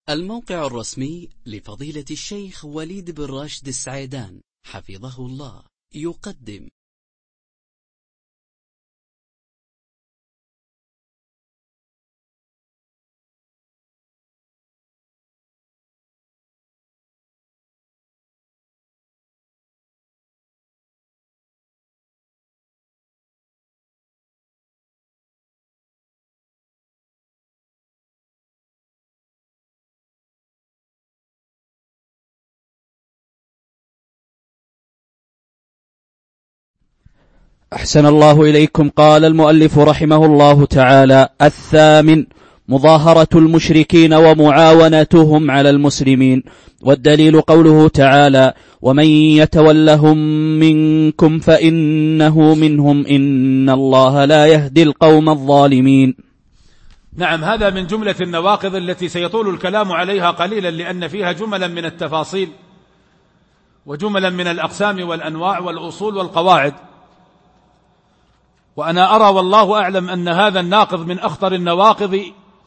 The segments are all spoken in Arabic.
الموقع الرسمي لفضيلة الشيخ وليد بن راشد السعيدان حفظه الله يقدم أحسن الله إليكم. قال المؤلف رحمه الله تعالى: الثامن: مظاهرة المشركين ومعاونتهم على المسلمين. والدليل قوله تعالى: ومن يتولهم منكم فإنه منهم إن الله لا يهدي القوم الظالمين. نعم، هذا من جملة النواقض التي سيطول الكلام عليها قليلا، لأن فيها جملا من التفاصيل وجملا من الأقسام والأنواع والأصول والقواعد. وأنا أرى والله أعلم أن هذا الناقض من أخطر النواقض،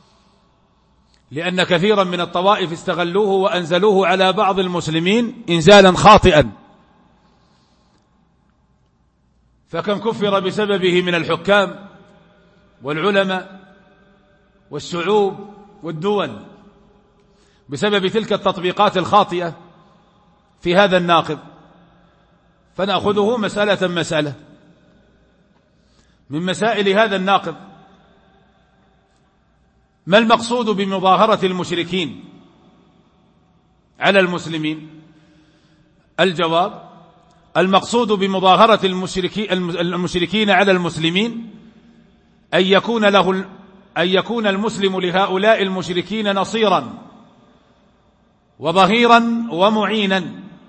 لأن كثيرا من الطوائف استغلوه وأنزلوه على بعض المسلمين إنزالا خاطئا، فكم كفر بسببه من الحكام والعلماء والشعوب والدول بسبب تلك التطبيقات الخاطئة في هذا الناقض. فنأخذه مسألة مسألة. من مسائل هذا الناقض: ما المقصود بمظاهرة المشركين على المسلمين؟ الجواب: المقصود بمظاهرة المشركين على المسلمين أن يكون المسلم لهؤلاء المشركين نصيرا وظهيرا ومعينا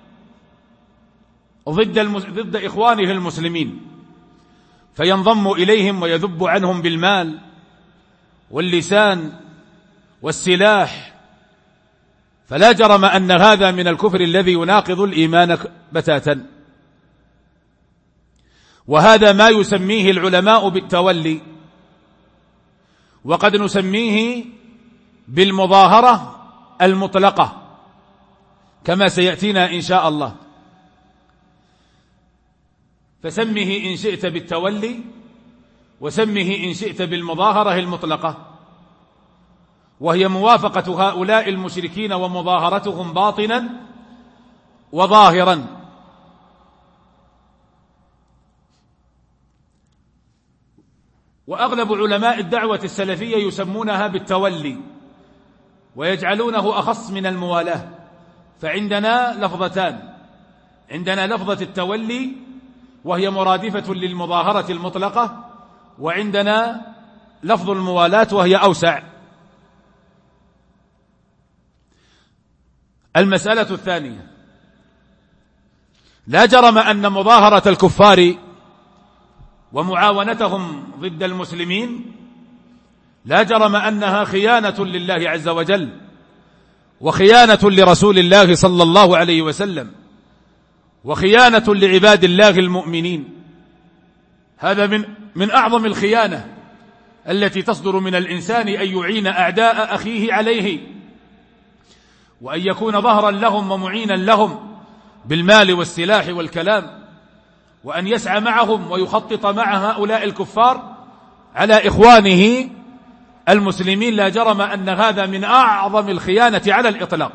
ضد إخوانه المسلمين، فينضم إليهم ويذب عنهم بالمال واللسان والسلاح. فلا جرم أن هذا من الكفر الذي يناقض الإيمان بتاتا. وهذا ما يسميه العلماء بالتولي، وقد نسميه بالمظاهرة المطلقة كما سيأتينا إن شاء الله. فسمه إن شئت بالتولي، وسمه إن شئت بالمظاهرة المطلقة، وهي موافقة هؤلاء المشركين ومظاهرتهم باطنا وظاهرا. وأغلب علماء الدعوة السلفية يسمونها بالتولي ويجعلونه أخص من الموالاة. فعندنا لفظتان: عندنا لفظة التولي وهي مرادفة للمظاهرة المطلقة، وعندنا لفظ الموالاة وهي أوسع. المسألة الثانية: لا جرم أن مظاهرة الكفار ومعاونتهم ضد المسلمين لا جرم أنها خيانة لله عز وجل وخيانة لرسول الله صلى الله عليه وسلم وخيانة لعباد الله المؤمنين. هذا من أعظم الخيانة التي تصدر من الإنسان، أن يعين أعداء أخيه عليه، وأن يكون ظهرا لهم ومعينا لهم بالمال والسلاح والكلام، وأن يسعى معهم ويخطط مع هؤلاء الكفار على إخوانه المسلمين. لا جرم أن هذا من أعظم الخيانة على الإطلاق.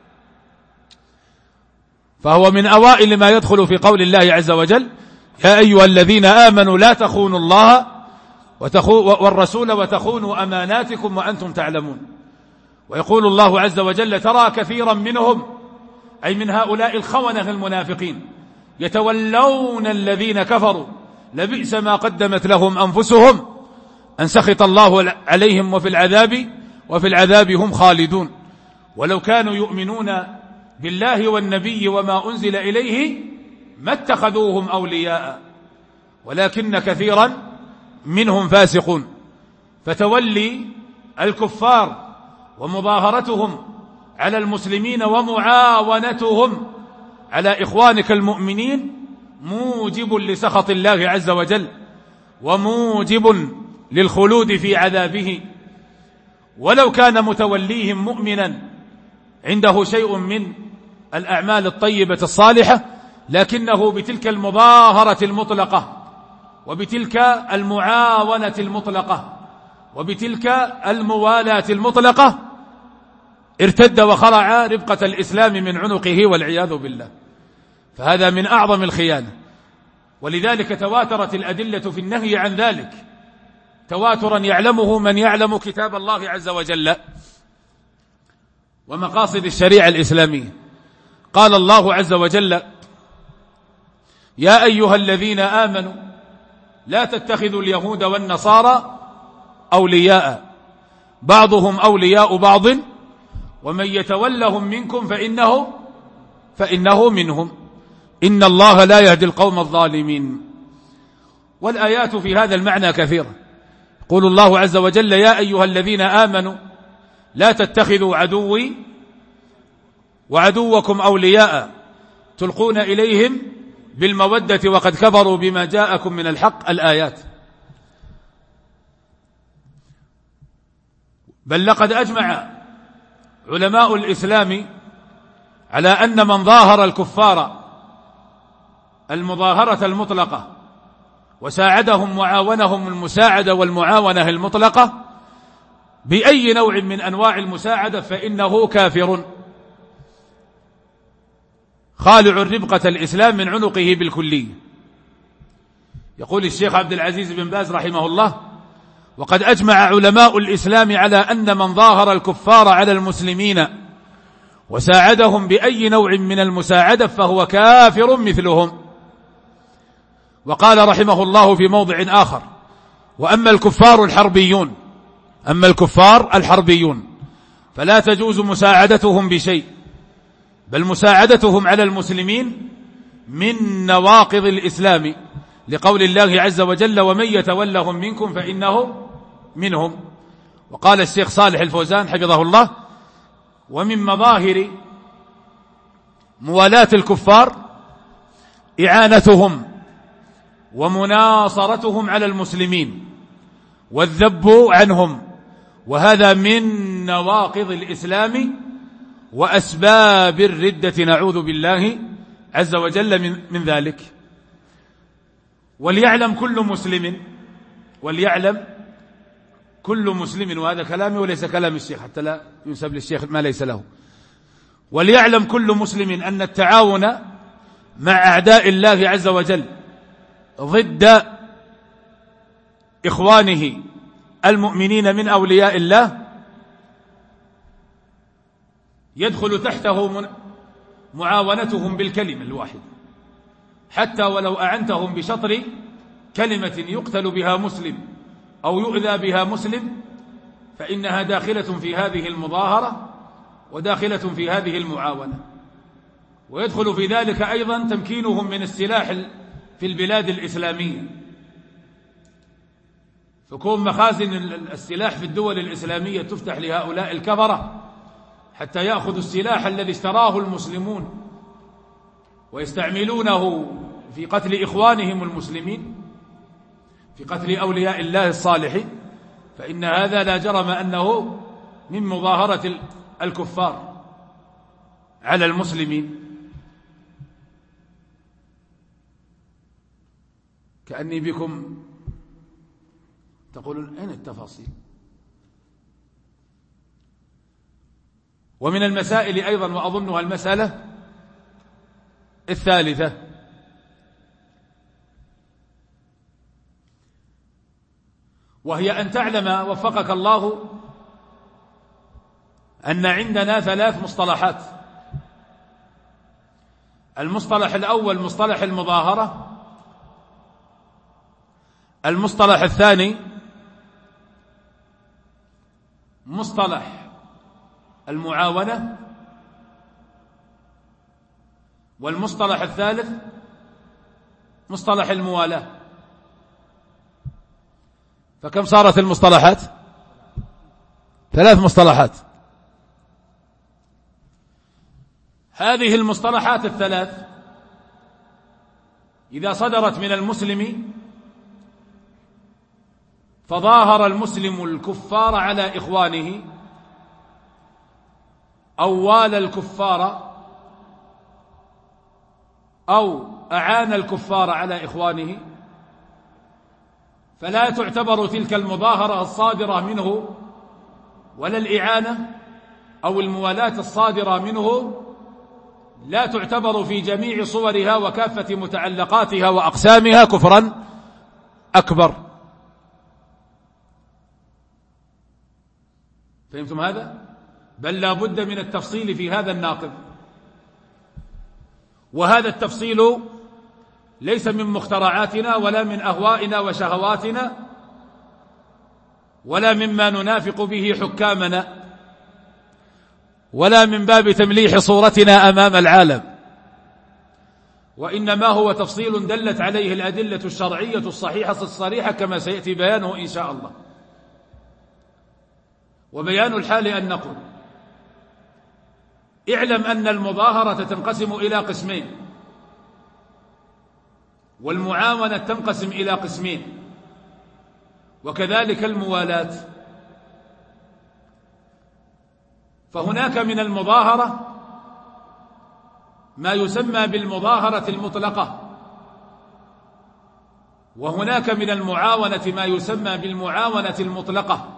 فهو من أوائل ما يدخل في قول الله عز وجل: يا أيها الذين آمنوا لا تخونوا الله والرسول وتخونوا أماناتكم وأنتم تعلمون. ويقول الله عز وجل: ترى كثيرا منهم، أي من هؤلاء الخونة المنافقين، يتولون الذين كفروا لبئس ما قدمت لهم أنفسهم أن سخط الله عليهم وفي العذاب هم خالدون. ولو كانوا يؤمنون بالله والنبي وما أنزل إليه ما اتخذوهم أولياء ولكن كثيرا منهم فاسقون. فتولي الكفار ومظاهرتهم على المسلمين ومعاونتهم على إخوانك المؤمنين موجب لسخط الله عز وجل وموجب للخلود في عذابه. ولو كان متوليهم مؤمنا عنده شيء من الأعمال الطيبة الصالحة، لكنه بتلك المظاهرة المطلقة وبتلك المعاونة المطلقة وبتلك الموالاة المطلقة ارتد وخلع ربقة الإسلام من عنقه والعياذ بالله. فهذا من أعظم الخيانة، ولذلك تواترت الأدلة في النهي عن ذلك تواترا يعلمه من يعلم كتاب الله عز وجل ومقاصد الشريعة الإسلامية. قال الله عز وجل: يا أيها الذين آمنوا لا تتخذوا اليهود والنصارى أولياء بعضهم أولياء بعض ومن يتولهم منكم فإنه منهم إن الله لا يهدي القوم الظالمين. والآيات في هذا المعنى كثيرة. يقول الله عز وجل: يا أيها الذين آمنوا لا تتخذوا عدوي وعدوكم أولياء تلقون إليهم بالمودة وقد كفروا بما جاءكم من الحق. الآيات. بل لقد أجمع علماء الإسلام على أن من ظاهر الكفار المظاهرة المطلقة وساعدهم وعاونهم المساعدة والمعاونة المطلقة بأي نوع من أنواع المساعدة فإنه كافر خالع ربقة الإسلام من عنقه بالكلية. يقول الشيخ عبد العزيز بن باز رحمه الله: وقد أجمع علماء الإسلام على أن من ظاهر الكفار على المسلمين وساعدهم بأي نوع من المساعدة فهو كافر مثلهم. وقال رحمه الله في موضع آخر: وأما الكفار الحربيون فلا تجوز مساعدتهم بشيء، بل مساعدتهم على المسلمين من نواقض الإسلام، لقول الله عز وجل: ومن يتولهم منكم فإنه منهم. وقال الشيخ صالح الفوزان حفظه الله: ومن مظاهر موالاة الكفار إعانتهم ومناصرتهم على المسلمين والذب عنهم، وهذا من نواقض الإسلام وأسباب الردة، نعوذ بالله عز وجل من ذلك. وليعلم كل مسلم وهذا كلامي وليس كلام الشيخ حتى لا ينسب للشيخ ما ليس له. وليعلم كل مسلم أن التعاون مع أعداء الله عز وجل ضد إخوانه المؤمنين من أولياء الله يدخل تحته معاونتهم بالكلمة الواحدة، حتى ولو أعنتهم بشطر كلمة يقتل بها مسلم أو يؤذى بها مسلم فإنها داخلة في هذه المظاهرة وداخلة في هذه المعاونة. ويدخل في ذلك أيضا تمكينهم من السلاح في البلاد الإسلامية، تكون مخازن السلاح في الدول الإسلامية تفتح لهؤلاء الكفرة حتى يأخذوا السلاح الذي اشتراه المسلمون ويستعملونه في قتل إخوانهم المسلمين، في قتل أولياء الله الصالحين، فإن هذا لا جرم أنه من مظاهرة الكفار على المسلمين. كأني بكم تقولون أين التفاصيل؟ ومن المسائل أيضا وأظنها المسألة الثالثة وهي أن تعلم وفقك الله أن عندنا 3 مصطلحات. المصطلح الأول مصطلح المظاهرة، المصطلح الثاني مصطلح المعاونة، والمصطلح الثالث مصطلح الموالاة. فكم صارت المصطلحات؟ 3 مصطلحات. هذه المصطلحات ال3 إذا صدرت من المسلم فظاهر المسلم الكفار على إخوانه أو والى الكفار أو أعان الكفار على إخوانه، فلا تعتبر تلك المظاهرة الصادرة منه ولا الإعانة أو الموالاة الصادرة منه لا تعتبر في جميع صورها وكافة متعلقاتها وأقسامها كفرا أكبر. فهمتم هذا؟ بل لا بد من التفصيل في هذا الناقض، وهذا التفصيل ليس من مخترعاتنا ولا من أهوائنا وشهواتنا ولا مما ننافق به حكامنا ولا من باب تمليح صورتنا أمام العالم، وإنما هو تفصيل دلت عليه الأدلة الشرعية الصحيحة الصريحة كما سيأتي بيانه إن شاء الله. وبيان الحال أن نقول اعلم أن المظاهرة تنقسم إلى قسمين، والمعاونة تنقسم إلى قسمين، وكذلك الموالاة. فهناك من المظاهرة ما يسمى بالمظاهرة المطلقة، وهناك من المعاونة ما يسمى بالمعاونة المطلقة،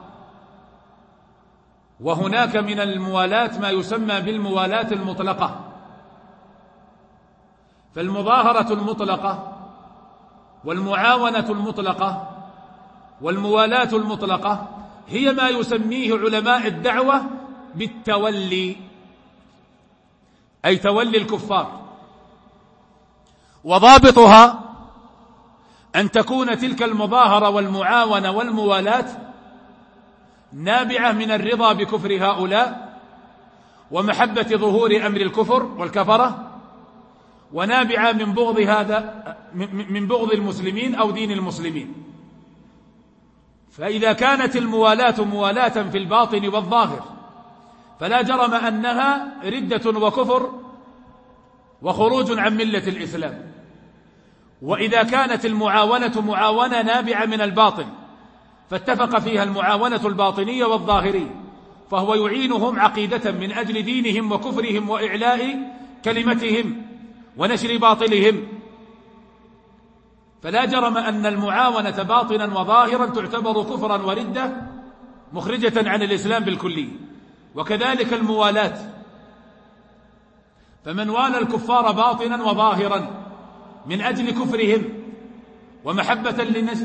وهناك من الموالاة ما يسمى بالموالاة المطلقة. فالمظاهرة المطلقة والمعاونة المطلقة والموالاة المطلقة هي ما يسميه علماء الدعوة بالتولي، أي تولي الكفار. وضابطها أن تكون تلك المظاهرة والمعاونة والموالاة نابعة من الرضا بكفر هؤلاء ومحبة ظهور أمر الكفر والكفرة، ونابعة من بغض المسلمين أو دين المسلمين. فإذا كانت الموالاة موالاة في الباطن والظاهر فلا جرم أنها ردة وكفر وخروج عن ملة الإسلام. وإذا كانت المعاونة معاونة نابعة من الباطن فاتفق فيها المعاونة الباطنية والظاهرية، فهو يعينهم عقيدة من أجل دينهم وكفرهم وإعلاء كلمتهم ونشر باطلهم. فلا جرم أن المعاونة باطنا وظاهرا تعتبر كفرا وردة مخرجة عن الإسلام بالكلية. وكذلك الموالاة، فمن والى الكفار باطنا وظاهرا من أجل كفرهم ومحبة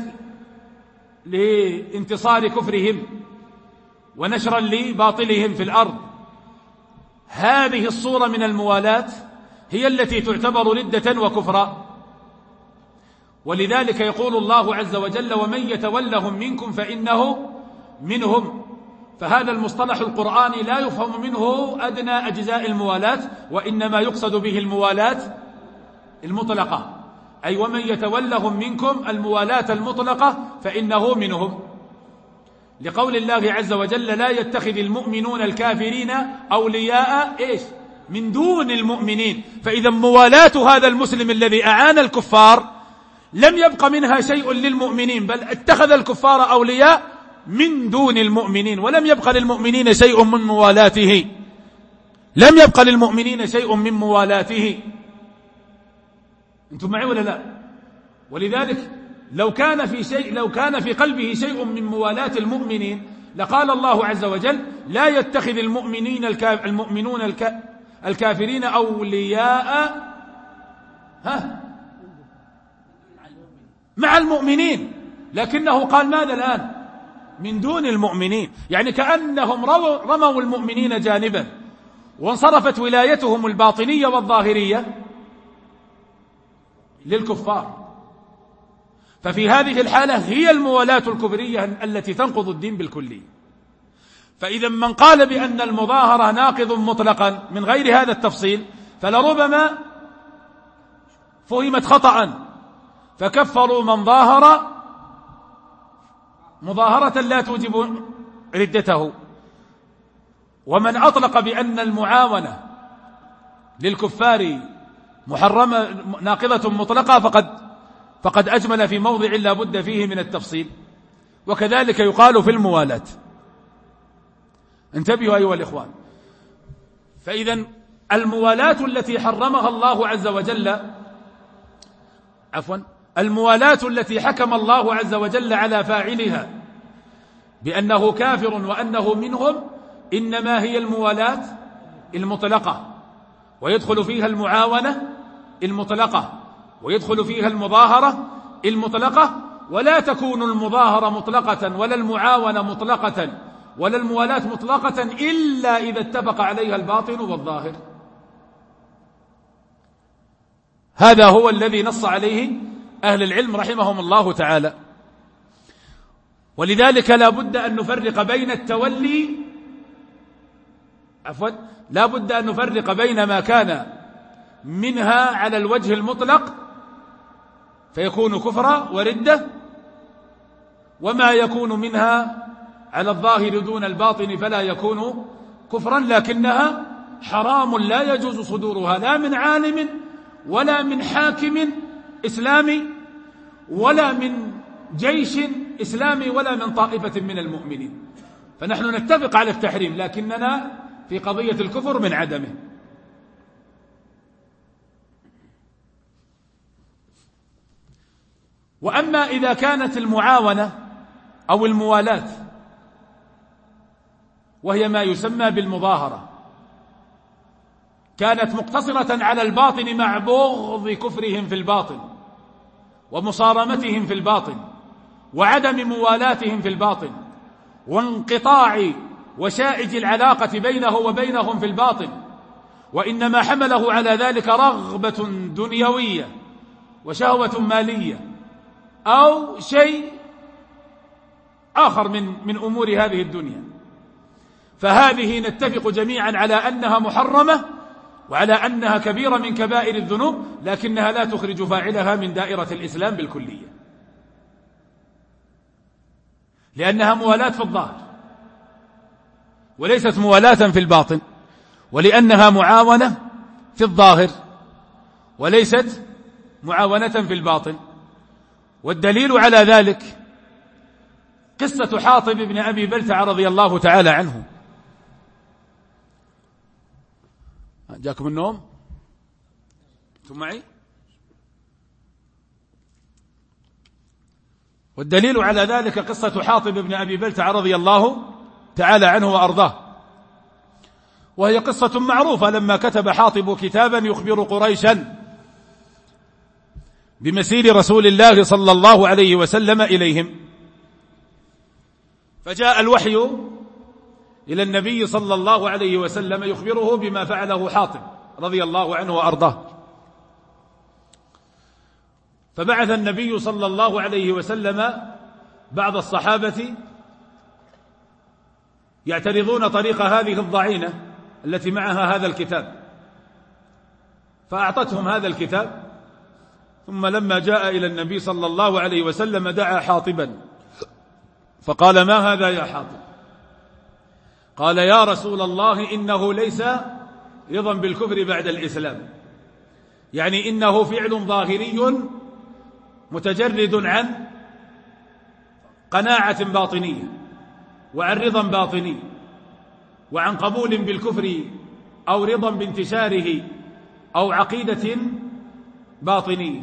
لانتصار كفرهم ونشرا لباطلهم في الأرض، هذه الصورة من الموالاة هي التي تعتبر ردة وكفرا. ولذلك يقول الله عز وجل: ومن يتولهم منكم فإنه منهم. فهذا المصطلح القرآني لا يفهم منه أدنى أجزاء الموالاة، وإنما يقصد به الموالاة المطلقة، أي ومن يتولهم منكم الموالاة المطلقة فإنه منهم، لقول الله عز وجل: لا يتخذ المؤمنون الكافرين أولياء من دون المؤمنين. فإذا موالاة هذا المسلم الذي أعان الكفار لم يبق منها شيء للمؤمنين، بل اتخذ الكفار أولياء من دون المؤمنين، ولم يبق للمؤمنين شيء من موالاته، لم يبق للمؤمنين شيء من موالاته. أنتم معي ولا لا؟ ولذلك لو كان في قلبه شيء من موالاة المؤمنين لقال الله عز وجل: لا يتخذ المؤمنون الكافرين أولياء مع المؤمنين، لكنه قال ماذا الآن؟ من دون المؤمنين، يعني كأنهم رموا المؤمنين جانبا وانصرفت ولايتهم الباطنية والظاهرية للكفار. ففي هذه الحالة هي الموالاة الكفرية التي تنقض الدين بالكلية. فإذا من قال بأن المظاهرة ناقض مطلقا من غير هذا التفصيل فلربما فهمت خطأ، فكفروا من ظاهر مظاهرة لا توجب ردته. ومن أطلق بأن المعاونة للكفار محرمة ناقضة مطلقة فقد أجمل في موضع لا بد فيه من التفصيل. وكذلك يقال في الموالاة. انتبهوا أيها الإخوان، فإذا الموالاة التي حرمها الله عز وجل، الموالاة التي حكم الله عز وجل على فاعلها بأنه كافر وأنه منهم إنما هي الموالاة المطلقة، ويدخل فيها المعاونة المطلقة، ويدخل فيها المظاهرة المطلقة، ولا تكون المظاهرة مطلقة ولا المعاونة مطلقة ولا الموالاة مطلقة إلا إذا اتفق عليها الباطن والظاهر. هذا هو الذي نص عليه أهل العلم رحمهم الله تعالى. ولذلك لا بد أن نفرق بين التولي لا بد أن نفرق بين ما كان منها على الوجه المطلق فيكون كفرا وردة، وما يكون منها على الظاهر دون الباطن فلا يكون كفرا، لكنها حرام لا يجوز صدورها لا من عالم ولا من حاكم إسلامي ولا من جيش إسلامي ولا من طائفة من المؤمنين. فنحن نتفق على التحريم، لكننا في قضية الكفر من عدمه. وأما إذا كانت المعاونة أو الموالاة وهي ما يسمى بالمظاهرة كانت مقتصرة على الباطن مع بغض كفرهم في الباطن ومصارمتهم في الباطن وعدم موالاتهم في الباطن وانقطاع وشائج العلاقة بينه وبينهم في الباطن، وإنما حمله على ذلك رغبة دنيوية وشهوة مالية أو شيء آخر من أمور هذه الدنيا، فهذه نتفق جميعا على أنها محرمة وعلى أنها كبيرة من كبائر الذنوب، لكنها لا تخرج فاعلها من دائرة الإسلام بالكلية، لأنها موالاة في الظاهر وليست موالاة في الباطن، ولأنها معاونة في الظاهر وليست معاونة في الباطن. والدليل على ذلك قصة حاطب بن أبي بلتع رضي الله تعالى عنه. جاكم النوم؟ أنتم معي؟ والدليل على ذلك قصة حاطب بن أبي بلتع رضي الله تعالى عنه وأرضاه، وهي قصة معروفة لما كتب حاطب كتابا يخبر قريشا بمسير رسول الله صلى الله عليه وسلم إليهم، فجاء الوحي إلى النبي صلى الله عليه وسلم يخبره بما فعله حاطب رضي الله عنه وأرضاه، فبعث النبي صلى الله عليه وسلم بعض الصحابة يعترضون طريق هذه الضعينة التي معها هذا الكتاب، فأعطتهم هذا الكتاب، ثم لما جاء إلى النبي صلى الله عليه وسلم دعا حاطبا فقال: ما هذا يا حاطب؟ قال: يا رسول الله إنه ليس رضا بالكفر بعد الإسلام، يعني إنه فعل ظاهري متجرد عن قناعة باطنية وعن رضا باطني وعن قبول بالكفر أو رضا بانتشاره أو عقيدة باطنية،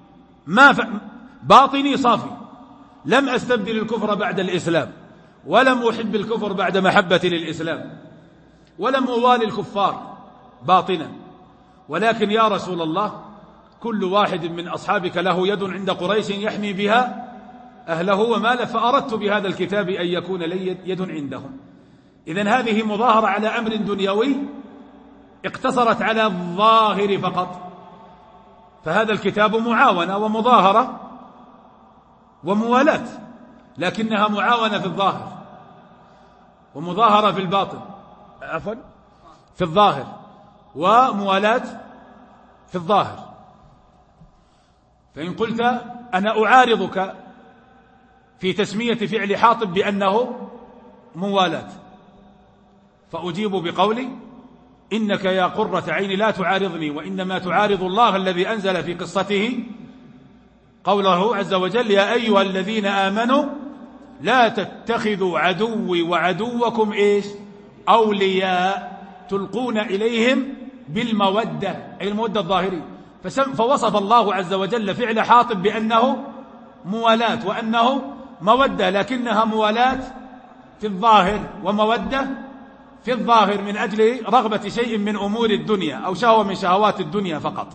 باطني صافي، لم أستبدل الكفر بعد الإسلام ولم أحب الكفر بعد محبتي للإسلام ولم أوالي الكفار باطنا، ولكن يا رسول الله كل واحد من أصحابك له يد عند قريش يحمي بها أهله وماله، فأردت بهذا الكتاب أن يكون لي يد عندهم. إذن هذه مظاهرة على أمر دنيوي اقتصرت على الظاهر فقط، فهذا الكتاب معاونة ومظاهرة وموالاة، لكنها معاونة في الظاهر ومظاهرة في الباطن، عفوا في الظاهر وموالاة في الظاهر. فإن قلت أنا أعارضك في تسمية فعل حاطب بأنه موالاة، فأجيب بقولي: إنك يا قرة عيني لا تعارضني، وإنما تعارض الله الذي أنزل في قصته قوله عز وجل: يا أيها الذين آمنوا لا تتخذوا عدوي وعدوكم أولياء تلقون إليهم بالمودة، أي المودة الظاهرية. فوصف الله عز وجل فعل حاطب بأنه موالاة وأنه مودة، لكنها موالاة في الظاهر ومودة في الظاهر من أجل رغبة شيء من أمور الدنيا أو شهوة من شهوات الدنيا فقط.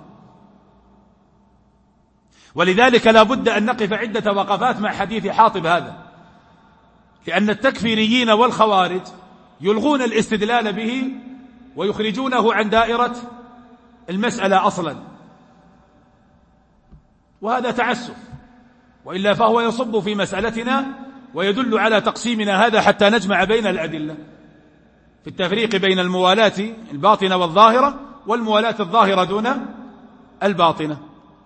ولذلك لا بد أن نقف عدة وقفات مع حديث حاطب هذا، لأن التكفيريين والخوارج يلغون الاستدلال به ويخرجونه عن دائرة المسألة أصلا، وهذا تعسف، وإلا فهو يصب في مسألتنا ويدل على تقسيمنا هذا حتى نجمع بين الأدلة في التفريق بين الموالاة الباطنة والظاهرة والموالاة الظاهرة دون الباطنة.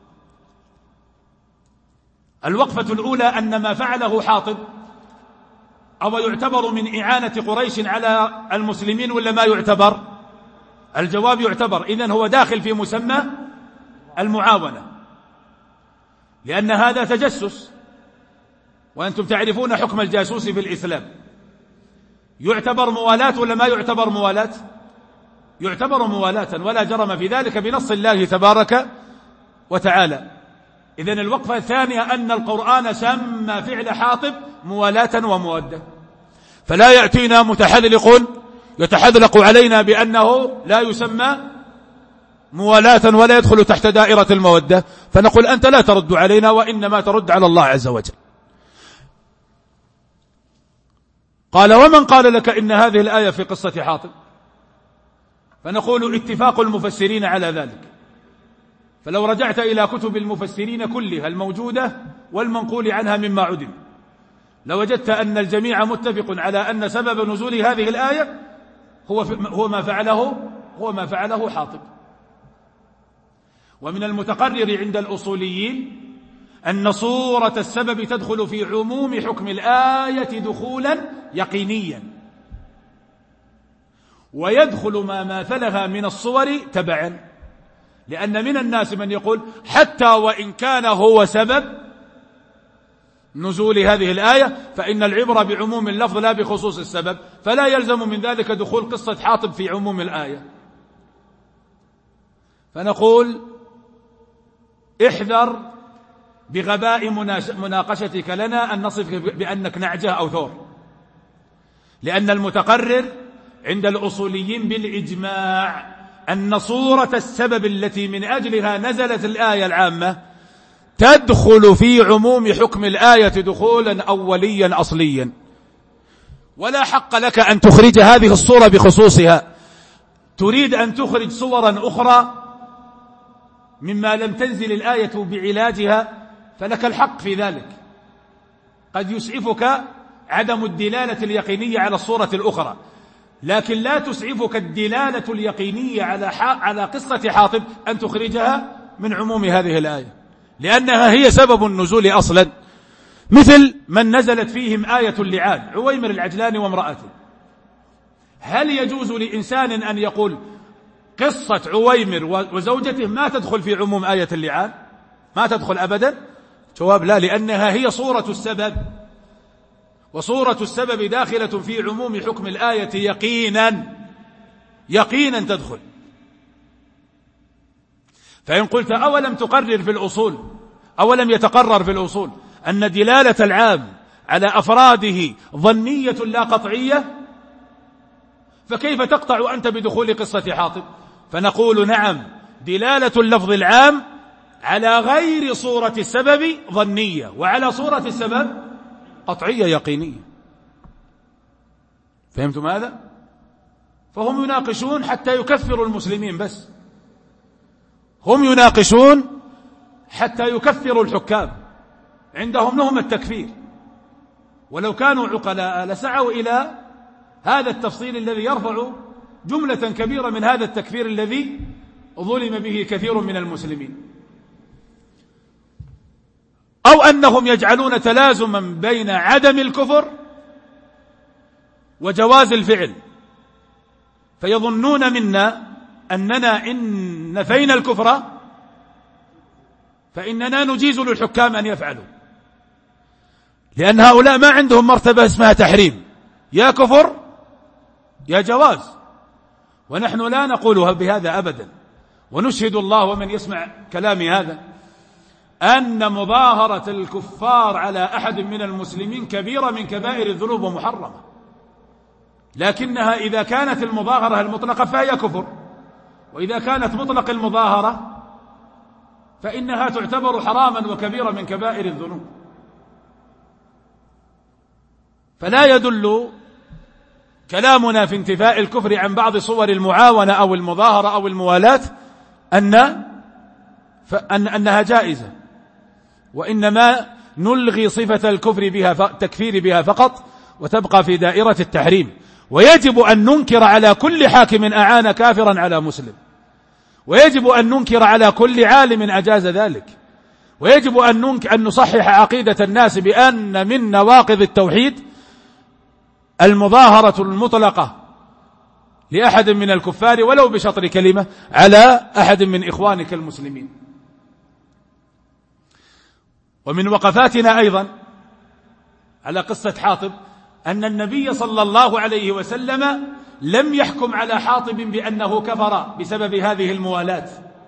الوقفة الأولى أن ما فعله حاطب أو يعتبر من إعانة قريش على المسلمين ولا ما يعتبر؟ الجواب يعتبر. إذن هو داخل في مسمى المعاونة، لأن هذا تجسس، وأنتم تعرفون حكم الجاسوس في الإسلام. يعتبر موالاة ولا ما يعتبر موالاة؟ يعتبر موالاة، ولا جرم في ذلك بنص الله تبارك وتعالى. إذن الوقفة الثانية أن القرآن سمى فعل حاطب موالاة ومودة، فلا يأتينا متحذلق يتحذلق علينا بأنه لا يسمى موالاة ولا يدخل تحت دائرة المودة، فنقول أنت لا ترد علينا وإنما ترد على الله عز وجل. قال: ومن قال لك إن هذه الآية في قصة حاطب؟ فنقول: اتفاق المفسرين على ذلك. فلو رجعت إلى كتب المفسرين كلها الموجودة والمنقول عنها مما عدم، لوجدت أن الجميع متفق على أن سبب نزول هذه الآية هو ما فعله حاطب. ومن المتقرر عند الأصوليين أن صورة السبب تدخل في عموم حكم الآية دخولا يقينيا، ويدخل ما ماثلها من الصور تبعا، لأن من الناس من يقول حتى وإن كان هو سبب نزول هذه الآية فإن العبرة بعموم اللفظ لا بخصوص السبب، فلا يلزم من ذلك دخول قصة حاطب في عموم الآية. فنقول: احذر بغباء مناقشتك لنا أن نصفك بأنك نعجة أو ثور، لأن المتقرر عند الأصوليين بالإجماع أن صورة السبب التي من أجلها نزلت الآية العامة تدخل في عموم حكم الآية دخولا أوليا أصليا، ولا حق لك أن تخرج هذه الصورة بخصوصها. تريد أن تخرج صورا أخرى مما لم تنزل الآية بعلاجها فلك الحق في ذلك. قد يسعفك عدم الدلالة اليقينية على الصورة الأخرى، لكن لا تسعفك الدلالة اليقينية على قصة حاطب أن تخرجها من عموم هذه الآية، لأنها هي سبب النزول أصلا. مثل من نزلت فيهم آية اللعان، عويمر العجلاني وامرأته. هل يجوز لإنسان أن يقول قصة عويمر وزوجته ما تدخل في عموم آية اللعان؟ ما تدخل أبدا. جواب: لا، لأنها هي صورة السبب، وصورة السبب داخلة في عموم حكم الآية يقينا تدخل. فإن قلت أولم تقرر في الأصول، أولم يتقرر في الأصول أن دلالة العام على أفراده ظنية لا قطعية، فكيف تقطع أنت بدخول قصة حاطب؟ فنقول: نعم، دلالة اللفظ العام على غير صورة السبب ظنية، وعلى صورة السبب قطعية يقينية. فهمتم هذا؟ فهم يناقشون حتى يكفروا المسلمين، بس هم يناقشون حتى يكفروا الحكام، عندهم نهم التكفير، ولو كانوا عقلاء لسعوا إلى هذا التفصيل الذي يرفع جملة كبيرة من هذا التكفير الذي ظلم به كثير من المسلمين. أو أنهم يجعلون تلازما بين عدم الكفر وجواز الفعل، فيظنون منا أننا إن نفينا الكفر فإننا نجيز للحكام أن يفعلوا، لأن هؤلاء ما عندهم مرتبة اسمها تحريم، يا كفر يا جواز. ونحن لا نقولها بهذا أبدا، ونشهد الله ومن يسمع كلامي هذا أن مظاهرة الكفار على أحد من المسلمين كبيرة من كبائر الذنوب ومحرمة، لكنها إذا كانت المظاهرة المطلقة فهي كفر، وإذا كانت مطلق المظاهرة فإنها تعتبر حراما وكبيرة من كبائر الذنوب. فلا يدل كلامنا في انتفاء الكفر عن بعض صور المعاونة أو المظاهرة أو الموالاة أنها جائزة، وإنما نلغي صفة الكفر بها التكفير بها فقط، وتبقى في دائرة التحريم. ويجب أن ننكر على كل حاكم أعان كافرا على مسلم، ويجب أن ننكر على كل عالم أجاز ذلك، ويجب أن نصحح عقيدة الناس بأن من نواقض التوحيد المظاهرة المطلقة لأحد من الكفار ولو بشطر كلمة على أحد من إخوانك المسلمين. ومن وقفاتنا أيضا على قصة حاطب أن النبي صلى الله عليه وسلم لم يحكم على حاطب بأنه كفر بسبب هذه الموالاة،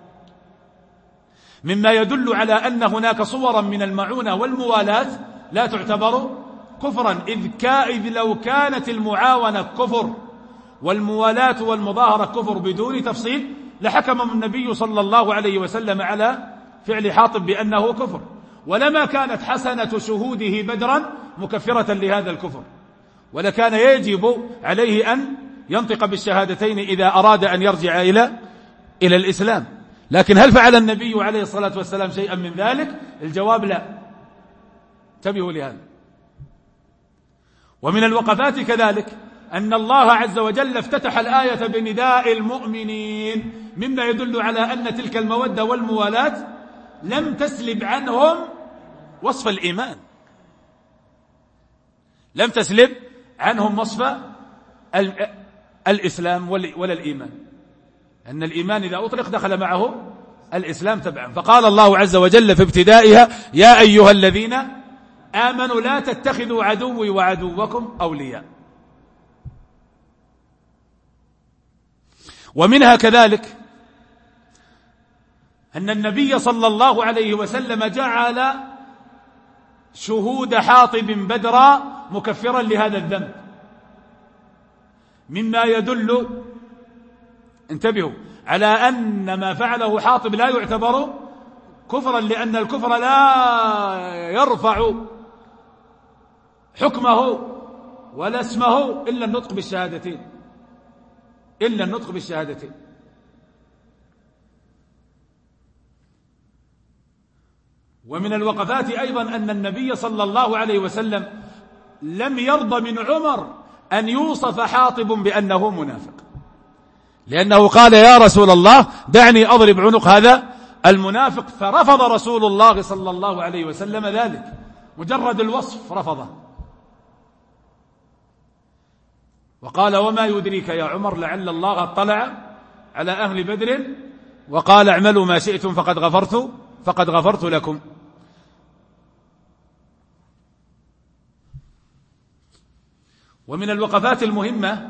مما يدل على أن هناك صورا من المعونة والموالاة لا تعتبر كفرا، إذ لو كانت المعاونة كفر والموالاة والمظاهرة كفر بدون تفصيل لحكم النبي صلى الله عليه وسلم على فعل حاطب بأنه كفر، ولما كانت حسنة شهوده بدرا مكفرة لهذا الكفر، ولكان يجب عليه أن ينطق بالشهادتين إذا أراد أن يرجع إلى الإسلام. لكن هل فعل النبي عليه الصلاة والسلام شيئا من ذلك؟ الجواب لا. انتبهوا لهذا. ومن الوقفات كذلك أن الله عز وجل افتتح الآية بنداء المؤمنين، مما يدل على أن تلك المودة والموالاة لم تسلب عنهم وصف الإيمان، لم تسلب عنهم وصف الإسلام ولا الإيمان، أن الإيمان إذا أطلق دخل معه الإسلام تبعا. فقال الله عز وجل في ابتدائها: يا أيها الذين آمنوا لا تتخذوا عدوي وعدوكم أولياء. ومنها كذلك أن النبي صلى الله عليه وسلم جعل شهود حاطب بدرا مكفرا لهذا الذنب، مما يدل، انتبهوا، على أن ما فعله حاطب لا يعتبر كفرا، لأن الكفر لا يرفع حكمه ولا اسمه إلا النطق بالشهادتين، ومن الوقفات أيضا أن النبي صلى الله عليه وسلم لم يرضى من عمر أن يوصف حاطب بأنه منافق، لأنه قال: يا رسول الله دعني أضرب عنق هذا المنافق، فرفض رسول الله صلى الله عليه وسلم ذلك، مجرد الوصف رفضه، وقال: وما يدريك يا عمر لعل الله اطلع على أهل بدر وقال اعملوا ما شئتم فقد غفرت لكم. ومن الوقفات المهمة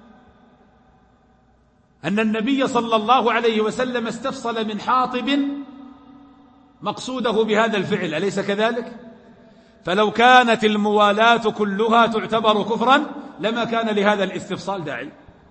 أن النبي صلى الله عليه وسلم استفصل من حاطب مقصوده بهذا الفعل، أليس كذلك؟ فلو كانت الموالاة كلها تعتبر كفرا لما كان لهذا الاستفصال داعي.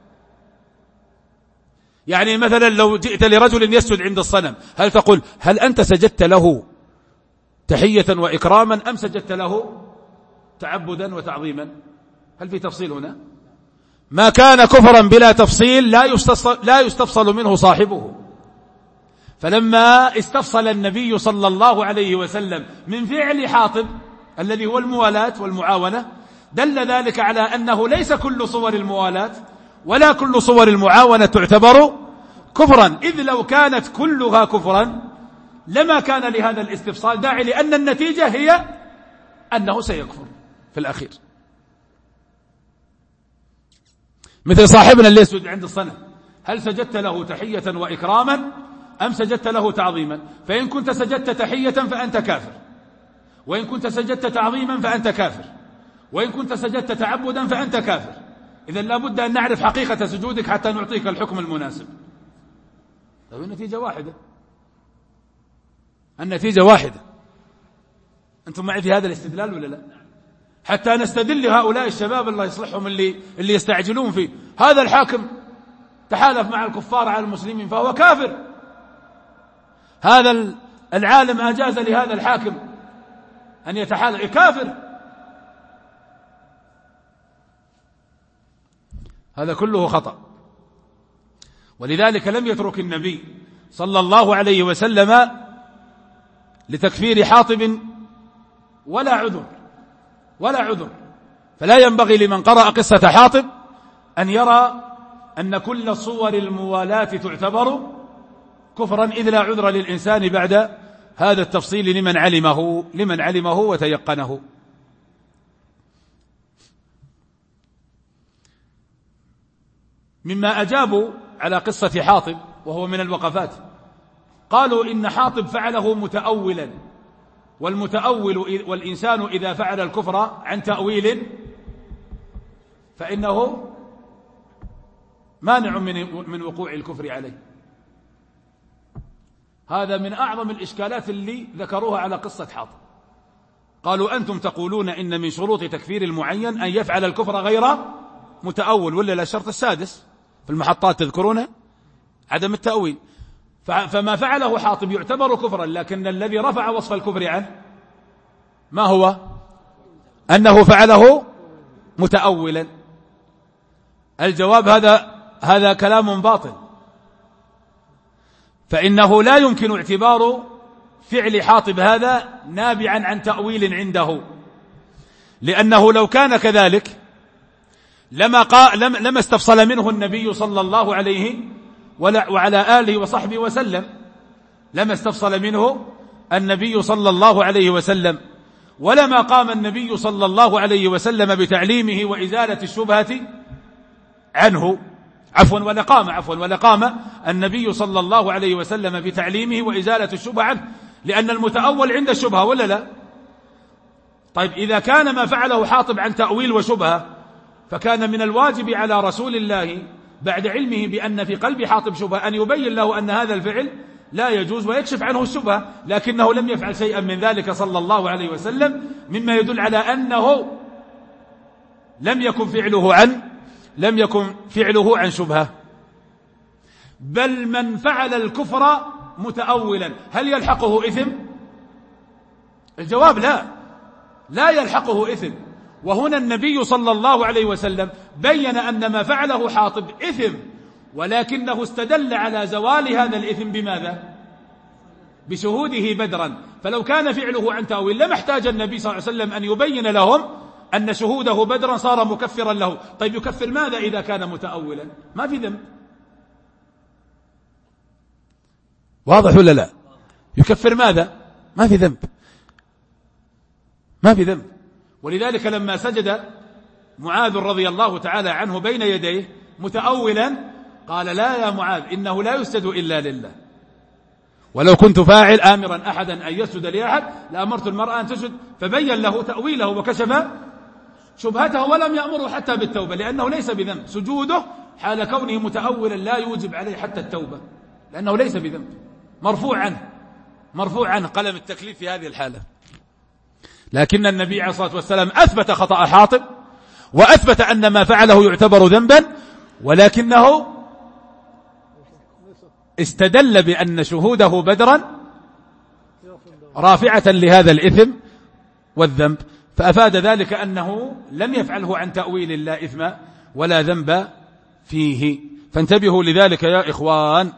يعني مثلا لو جئت لرجل يسجد عند الصنم، هل تقول: هل أنت سجدت له تحية وإكراما أم سجدت له تعبدا وتعظيما؟ هل في تفصيل هنا؟ ما كان كفرا بلا تفصيل لا يستفصل منه صاحبه. فلما استفصل النبي صلى الله عليه وسلم من فعل حاطب الذي هو الموالاة والمعاونة، دل ذلك على أنه ليس كل صور الموالاة ولا كل صور المعاونة تعتبر كفرا، إذ لو كانت كلها كفرا لما كان لهذا الاستفصال داعي، لأن النتيجة هي أنه سيكفر في الأخير. مثل صاحبنا اللي يسجد عند الصنم، هل سجدت له تحية وإكراما أم سجدت له تعظيما؟ فإن كنت سجدت تحية فأنت كافر، وإن كنت سجدت تعظيما فأنت كافر، وإن كنت سجدت تعبدا فأنت كافر. إذن لا بد أن نعرف حقيقة سجودك حتى نعطيك الحكم المناسب. طيب النتيجة واحدة، النتيجة واحدة. أنتم معي في هذا الاستدلال ولا لا؟ حتى نستدل هؤلاء الشباب الله يصلحهم اللي يستعجلون فيه. هذا الحاكم تحالف مع الكفار على المسلمين فهو كافر، هذا العالم أجاز لهذا الحاكم أن يتحالف، كافر. هذا كله خطأ. ولذلك لم يترك النبي صلى الله عليه وسلم لتكفير حاطب ولا عذر. فلا ينبغي لمن قرأ قصة حاطب أن يرى أن كل صور الموالاة تعتبر كفرا، إذ لا عذر للإنسان بعد هذا التفصيل لمن علمه وتيقنه. مما أجابوا على قصة حاطب وهو من الوقفات، قالوا إن حاطب فعله متأولا، والإنسان إذا فعل الكفر عن تأويل فإنه مانع من وقوع الكفر عليه. هذا من أعظم الإشكالات اللي ذكروها على قصة حاطب. قالوا أنتم تقولون إن من شروط تكفير المعين أن يفعل الكفر غير متأول، ولا لا؟ الشرط السادس في المحطات تذكرونه عدم التأويل. فما فعله حاطب يعتبر كفرا، لكن الذي رفع وصف الكفر عنه ما هو؟ أنه فعله متأولا. الجواب هذا كلام باطل، فإنه لا يمكن اعتبار فعل حاطب هذا نابعا عن تأويل عنده، لأنه لو كان كذلك لما استفصل منه النبي صلى الله عليه وعلى آله وصحبه وسلم، لما استفصل منه النبي صلى الله عليه وسلم، ولما قام النبي صلى الله عليه وسلم بتعليمه وإزالة الشبهة عنه، ولا قام النبي صلى الله عليه وسلم بتعليمه وإزالة الشبهة عنه، لأن المتأول عند الشبهة ولا لا؟ طيب إذا كان ما فعله حاطب عن تأويل وشبهة، فكان من الواجب على رسول الله بعد علمه بأن في قلب حاطب شبهة أن يبين له أن هذا الفعل لا يجوز ويكشف عنه الشبهة، لكنه لم يفعل شيئا من ذلك صلى الله عليه وسلم، مما يدل على أنه لم يكن فعله عن شبهة. بل من فعل الكفر متأولا هل يلحقه إثم؟ الجواب لا يلحقه إثم. وهنا النبي صلى الله عليه وسلم بين أن ما فعله حاطب إثم، ولكنه استدل على زوال هذا الإثم بماذا؟ بشهوده بدرا. فلو كان فعله عن تأويل لما احتاج النبي صلى الله عليه وسلم أن يبين لهم أن شهوده بدرا صار مكفرا له. طيب يكفر ماذا إذا كان متأولا؟ ما في ذنب. واضح ولا لا؟ يكفر ماذا؟ ما في ذنب. ولذلك لما سجد معاذ رضي الله تعالى عنه بين يديه متأولا قال: لا يا معاذ، إنه لا يسجد إلا لله، ولو كنت فاعل آمرا أحدا أن يسجد لأحد لأمرت المرأة أن تسجد. فبين له تأويله وكشف شبهته، ولم يأمره حتى بالتوبة، لأنه ليس بذنب. سجوده حال كونه متأولا لا يوجب عليه حتى التوبة، لأنه ليس بذنب، مرفوع عنه قلم التكليف في هذه الحالة. لكن النبي عليه الصلاة والسلام أثبت خطأ حاطب، وأثبت أن ما فعله يعتبر ذنبا، ولكنه استدل بأن شهوده بدرا رافعة لهذا الإثم والذنب، فأفاد ذلك أنه لم يفعله عن تأويل لا إثم ولا ذنب فيه. فانتبهوا لذلك يا إخوان.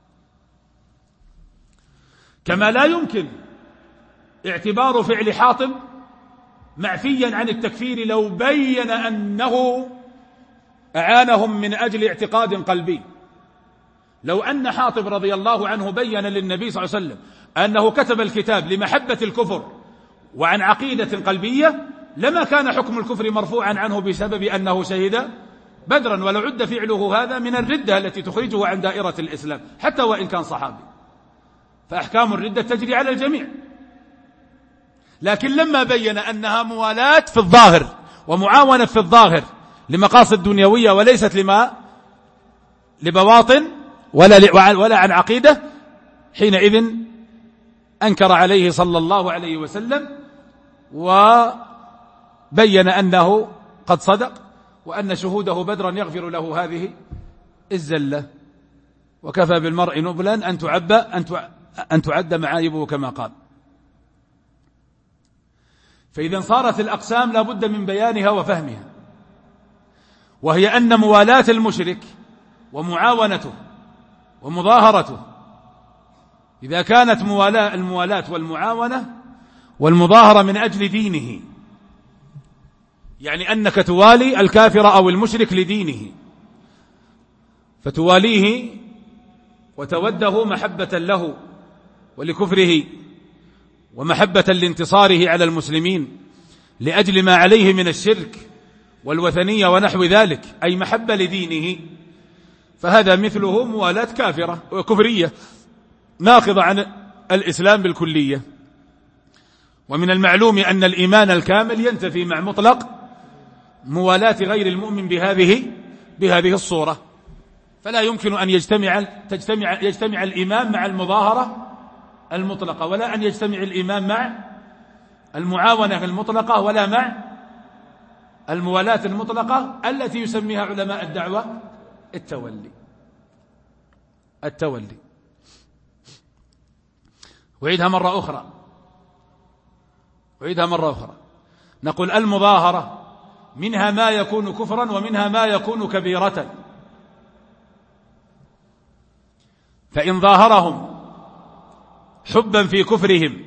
كما لا يمكن اعتبار فعل حاطب معفيا عن التكفير لو بين أنه أعانهم من أجل اعتقاد قلبي. لو أن حاطب رضي الله عنه بين للنبي صلى الله عليه وسلم أنه كتب الكتاب لمحبة الكفر وعن عقيدة قلبية، لما كان حكم الكفر مرفوعا عنه بسبب أنه شهد بدرا، ولو عد فعله هذا من الردة التي تخرجه عن دائرة الإسلام حتى وإن كان صحابي، فأحكام الردة تجري على الجميع. لكن لما بين أنها موالاة في الظاهر ومعاونة في الظاهر لمقاصد دنيوية وليست لبواطن ولا عن عقيدة، حينئذ أنكر عليه صلى الله عليه وسلم وبين أنه قد صدق، وأن شهوده بدرا يغفر له هذه الزلة، وكفى بالمرء نبلا أن تعد معايبه كما قال. فإذا صارت الأقسام لا بد من بيانها وفهمها، وهي أن موالاة المشرك ومعاونته ومظاهرته، إذا كانت الموالاة والمعاونة والمظاهرة من أجل دينه، يعني أنك توالي الكافر أو المشرك لدينه، فتواليه وتوده محبة له ولكفره، ومحبة لانتصاره على المسلمين لأجل ما عليه من الشرك والوثنية ونحو ذلك، أي محبة لدينه، فهذا مثله موالاة كافرة وكفرية ناقضة عن الإسلام بالكلية. ومن المعلوم أن الإيمان الكامل ينتفي مع مطلق موالاة غير المؤمن بهذه الصورة، فلا يمكن أن يجتمع الإيمان مع المظاهرة المطلقة، ولا أن يجتمع الإيمان مع المعاونة المطلقة، ولا مع الموالاة المطلقة التي يسميها علماء الدعوة التولي. وعيدها مرة أخرى، نقول المظاهرة منها ما يكون كفرا ومنها ما يكون كبيرة، فإن ظاهرهم حبا في كفرهم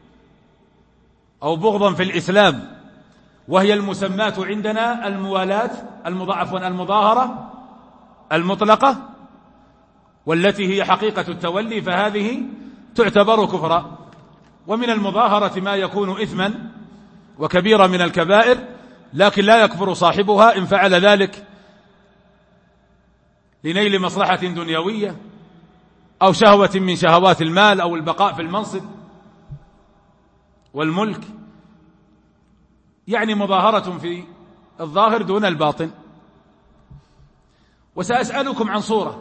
أو بغضا في الإسلام، وهي المسماة عندنا المظاهرة المطلقة، والتي هي حقيقة التولي، فهذه تعتبر كفرا. ومن المظاهرة ما يكون إثما وكبيرة من الكبائر، لكن لا يكفر صاحبها إن فعل ذلك لنيل مصلحة دنيوية أو شهوة من شهوات المال أو البقاء في المنصب والملك، يعني مظاهرة في الظاهر دون الباطن. وسأسألكم عن صورة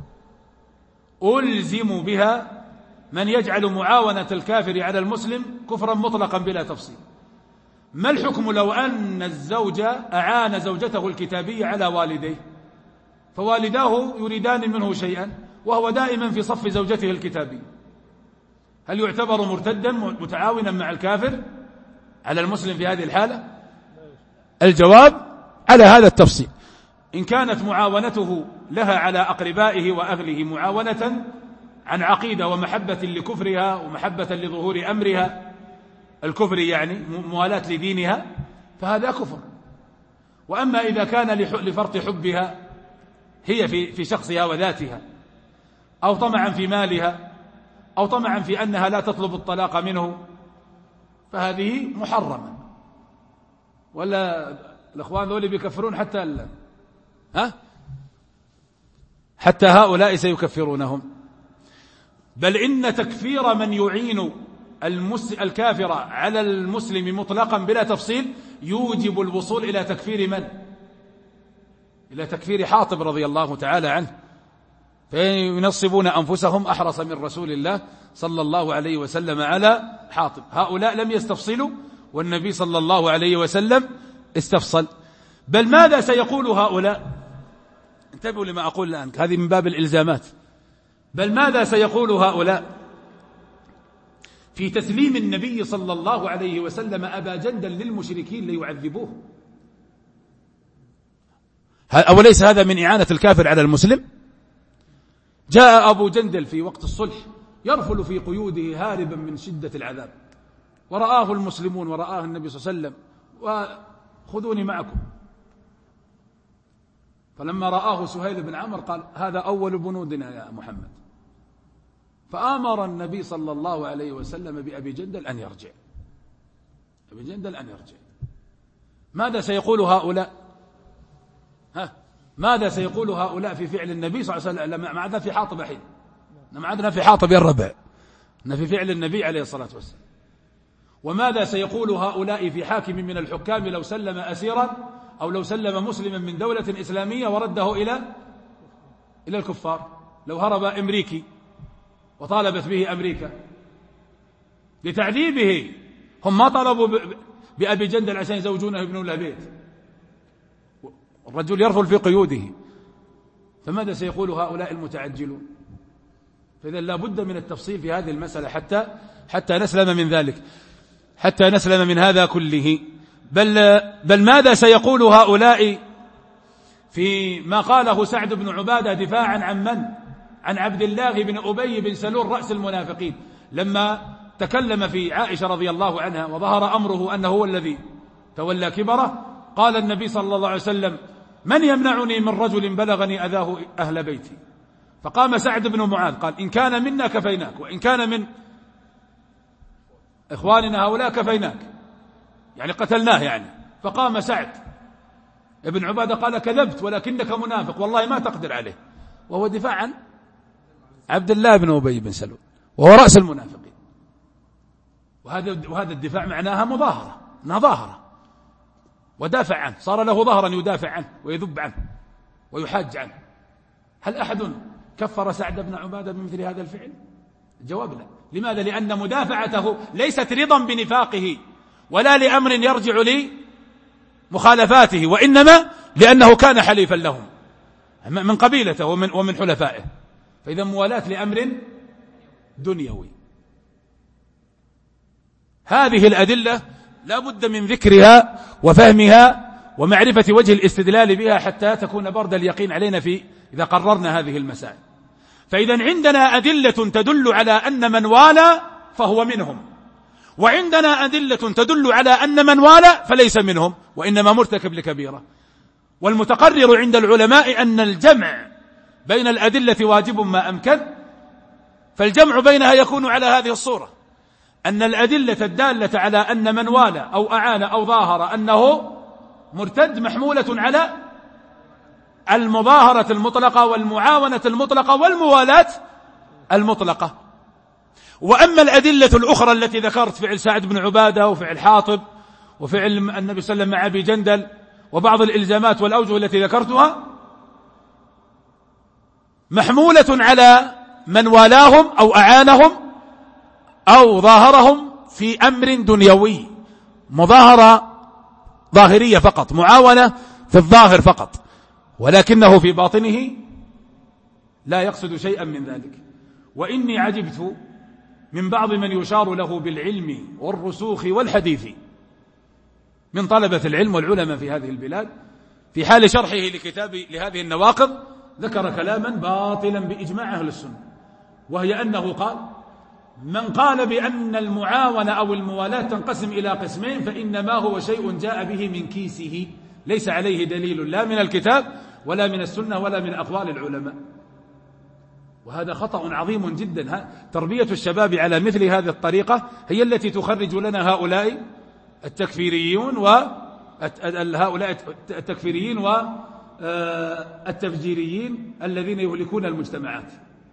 ألزم بها من يجعل معاونة الكافر على المسلم كفرا مطلقا بلا تفصيل. ما الحكم لو أن الزوج أعان زوجته الكتابية على والديه، فوالداه يريدان منه شيئا وهو دائما في صف زوجته الكتابية، هل يعتبر مرتدا متعاونا مع الكافر على المسلم في هذه الحالة؟ الجواب على هذا التفصيل: إن كانت معاونته لها على أقربائه وأهله معاونة عن عقيدة ومحبة لكفرها ومحبة لظهور أمرها، الكفر يعني موالاة لدينها، فهذا كفر. وأما إذا كان لفرط حبها هي في شخصها وذاتها، أو طمعا في مالها، أو طمعا في أنها لا تطلب الطلاق منه، فهذه محرمة. ولا الأخوان ذولي بيكفرون حتى هؤلاء سيكفرونهم. بل إن تكفير من يعين الكافر على المسلم مطلقا بلا تفصيل يوجب الوصول إلى تكفير من؟ إلى تكفير حاطب رضي الله تعالى عنه، فينصبون أنفسهم أحرص من رسول الله صلى الله عليه وسلم على حاطب. هؤلاء لم يستفصلوا، والنبي صلى الله عليه وسلم استفصل. بل ماذا سيقول هؤلاء؟ انتبهوا لما أقول الآن، هذه من باب الإلزامات. بل ماذا سيقول هؤلاء في تسليم النبي صلى الله عليه وسلم أبا جندل للمشركين ليعذبوه؟ أوليس هذا من إعانة الكافر على المسلم؟ جاء أبو جندل في وقت الصلح يرفل في قيوده هاربا من شدة العذاب، ورآه المسلمون ورآه النبي صلى الله عليه وسلم، وخذوني معكم. فلما رآه سهيل بن عمرو قال: هذا أول بنودنا يا محمد. فآمر النبي صلى الله عليه وسلم بأبي جندل أن يرجع. أبي جندل أن يرجع. ماذا سيقول هؤلاء؟ ماذا سيقول هؤلاء في فعل النبي صلى الله عليه وسلم؟ لما عدنا في حاطب حين، لما عدنا في حاطب الربع، في فعل النبي عليه الصلاة والسلام. وماذا سيقول هؤلاء في حاكم من الحكام لو سلم أسيرا أو لو سلم مسلما من دولة إسلامية ورده إلى الكفار، لو هرب أمريكي وطالبت به أمريكا لتعذيبه، هم ما طلبوا بأبي جندل عشان يزوجونه يبنوا له بيت، الرجل يرفل في قيوده، فماذا سيقول هؤلاء المتعجلون؟ فإذا لا بد من التفصيل في هذه المسألة حتى نسلم من ذلك، حتى نسلم من هذا كله. بل ماذا سيقول هؤلاء في ما قاله سعد بن عبادة دفاعا عن من؟ عن عبد الله بن أبي بن سلول رأس المنافقين، لما تكلم في عائشة رضي الله عنها وظهر أمره أنه هو الذي تولى كبره، قال النبي صلى الله عليه وسلم: من يمنعني من رجل بلغني أذاه أهل بيتي؟ فقام سعد بن معاذ قال: إن كان منا كفيناك، وإن كان من إخواننا هؤلاء كفيناك، يعني قتلناه يعني. فقام سعد ابن عبادة قال: كذبت ولكنك منافق، والله ما تقدر عليه، وهو دفاع عن عبد الله بن أبي بن سلول وهو رأس المنافقين. وهذا الدفاع معناها مظاهرة، انها ظاهرة، ودافع عنه، صار له ظهرا يدافع عنه ويذب عنه ويحاج عنه. هل أحد كفر سعد بن عبادة بمثل هذا الفعل؟ الجواب لا. لماذا؟ لأن مدافعته ليست رضا بنفاقه ولا لأمر يرجع لمخالفاته، وإنما لأنه كان حليفا لهم من قبيلته ومن حلفائه، فإذا موالاة لأمر دنيوي. هذه الأدلة لا بد من ذكرها وفهمها ومعرفة وجه الاستدلال بها حتى تكون برد اليقين علينا إذا قررنا هذه المسائل. فإذا عندنا أدلة تدل على أن من والى فهو منهم، وعندنا أدلة تدل على أن من والى فليس منهم وإنما مرتكب لكبيرة. والمتقرر عند العلماء أن الجمع بين الأدلة واجب ما أمكن، فالجمع بينها يكون على هذه الصورة: أن الأدلة الدالة على أن من والى أو أعان أو ظاهر أنه مرتد محمولة على المظاهرة المطلقة والمعاونة المطلقة والموالاة المطلقة. وأما الأدلة الأخرى التي ذكرت، فعل سعد بن عبادة وفعل حاطب وفعل النبي صلى الله عليه وسلم مع أبي جندل وبعض الإلزامات والأوجه التي ذكرتها، محمولة على من والاهم أو أعانهم أو ظاهرهم في أمر دنيوي، مظاهرة ظاهرية فقط، معاونة في الظاهر فقط، ولكنه في باطنه لا يقصد شيئا من ذلك. وإني عجبت من بعض من يشار له بالعلم والرسوخ والحديث من طلبة العلم والعلماء في هذه البلاد، في حال شرحه لهذه النواقض ذكر كلاما باطلا بإجماع أهل السنة، وهي أنه قال: من قال بأن المعاونة أو الموالاة تنقسم إلى قسمين فإنما هو شيء جاء به من كيسه، ليس عليه دليل لا من الكتاب ولا من السنة ولا من أقوال العلماء. وهذا خطأ عظيم جدا. تربية الشباب على مثل هذه الطريقة هي التي تخرج لنا هؤلاء التكفيريين والتفجيريين الذين يهلكون المجتمعات.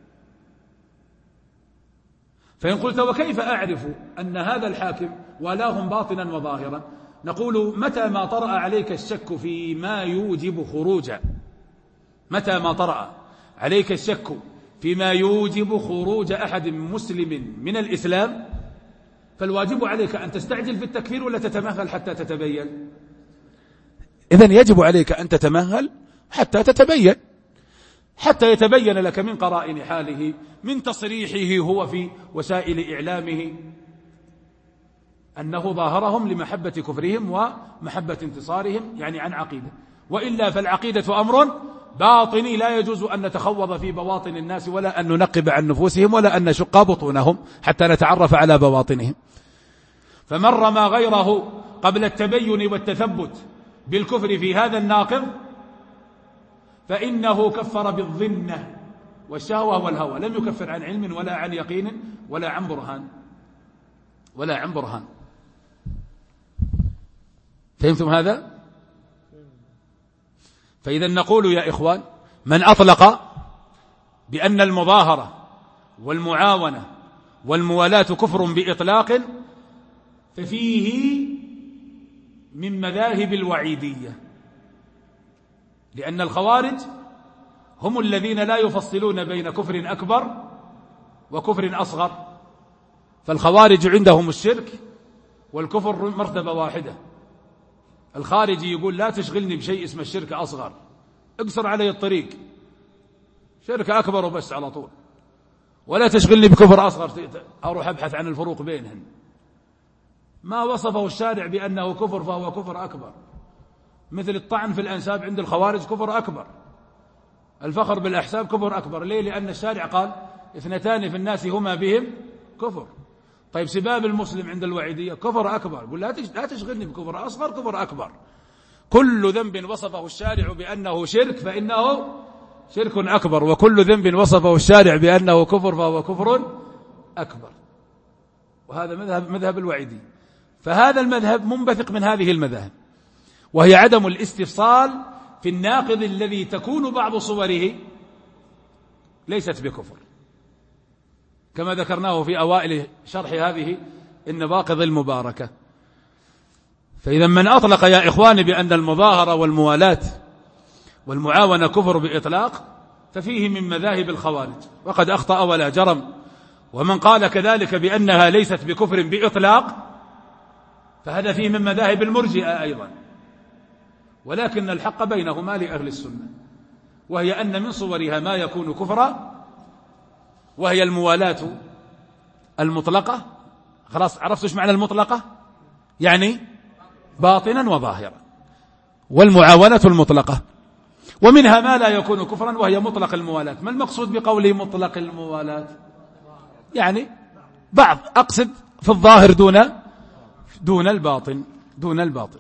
فإن قلت: وكيف أعرف أن هذا الحاكم ولاهم باطنا وظاهرا؟ نقول: متى ما طرأ عليك الشك فيما يوجب خروجا، متى ما طرأ عليك الشك فيما يوجب خروج أحد مسلم من الإسلام، فالواجب عليك أن تستعجل في التكفير ولا تتمهل حتى تتبين؟ إذن يجب عليك أن تتمهل حتى تتبين، حتى يتبين لك من قرائن حاله، من تصريحه هو في وسائل إعلامه أنه ظاهرهم لمحبة كفرهم ومحبة انتصارهم، يعني عن عقيدة. وإلا فالعقيدة أمر باطني لا يجوز أن نتخوض في بواطن الناس ولا أن ننقب عن نفوسهم ولا أن نشق بطونهم حتى نتعرف على بواطنهم. فمن رمى غيره قبل التبين والتثبت بالكفر في هذا الناقض فإنه كفر بالظنة والشهوة والهوى، لم يكفر عن علم ولا عن يقين ولا عن برهان. فهمتم هذا؟ فإذا نقول يا إخوان: من أطلق بأن المظاهرة والمعاونة والموالاة كفر بإطلاق ففيه من مذاهب الوعيدية لأن الخوارج هم الذين لا يفصلون بين كفر أكبر وكفر أصغر، فالخوارج عندهم الشرك والكفر مرتبة واحدة. الخارجي يقول لا تشغلني بشيء اسمه الشرك أصغر، اقصر علي الطريق، شرك أكبر وبس على طول، ولا تشغلني بكفر أصغر أروح أبحث عن الفروق بينهم. ما وصفه الشارع بأنه كفر فهو كفر أكبر، مثل الطعن في الأنساب عند الخوارج كفر أكبر، الفخر بالأحساب كفر أكبر. ليه؟ لأن الشارع قال 2 في الناس هما بهم كفر. طيب سباب المسلم عند الوعيدية كفر أكبر، يقول لا تشغلني بكفر أصغر، كفر أكبر. كل ذنب وصفه الشارع بأنه شرك فإنه شرك أكبر، وكل ذنب وصفه الشارع بأنه كفر فهو كفر أكبر. وهذا مذهب الوعيدي. فهذا المذهب منبثق من هذه المذاهب، وهي عدم الاستفصال في الناقض الذي تكون بعض صوره ليست بكفر، كما ذكرناه في أوائل شرح هذه النواقض المباركة. فإذا من أطلق يا إخواني بأن المظاهرة والموالاة والمعاونة كفر بإطلاق ففيه من مذاهب الخوارج، وقد أخطأ ولا جرم. ومن قال كذلك بأنها ليست بكفر بإطلاق فهذا فيه من مذاهب المرجئة أيضا. ولكن الحق بينهما لأهل السنة، وهي أن من صورها ما يكون كفرا، وهي الموالاة المطلقة. خلاص عرفت ايش معنى المطلقة؟ يعني باطنا وظاهرا، والمعاونة المطلقة. ومنها ما لا يكون كفرا وهي مطلق الموالاة. ما المقصود بقوله مطلق الموالاة؟ يعني بعض، أقصد في الظاهر دون الباطن.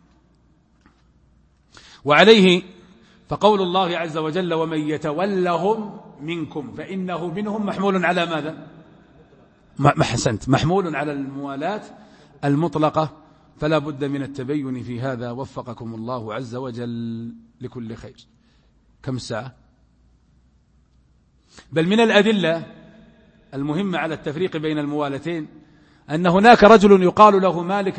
وعليه فقول الله عز وجل ومن يتولهم منكم فإنه منهم محمول على ماذا؟ حسنت، محمول على الموالاة المطلقة. فلا بد من التبين في هذا، وفقكم الله عز وجل لكل خير. كم الساعة؟ بل من الأدلة المهمة على التفريق بين الموالتين أن هناك رجل يقال له مالك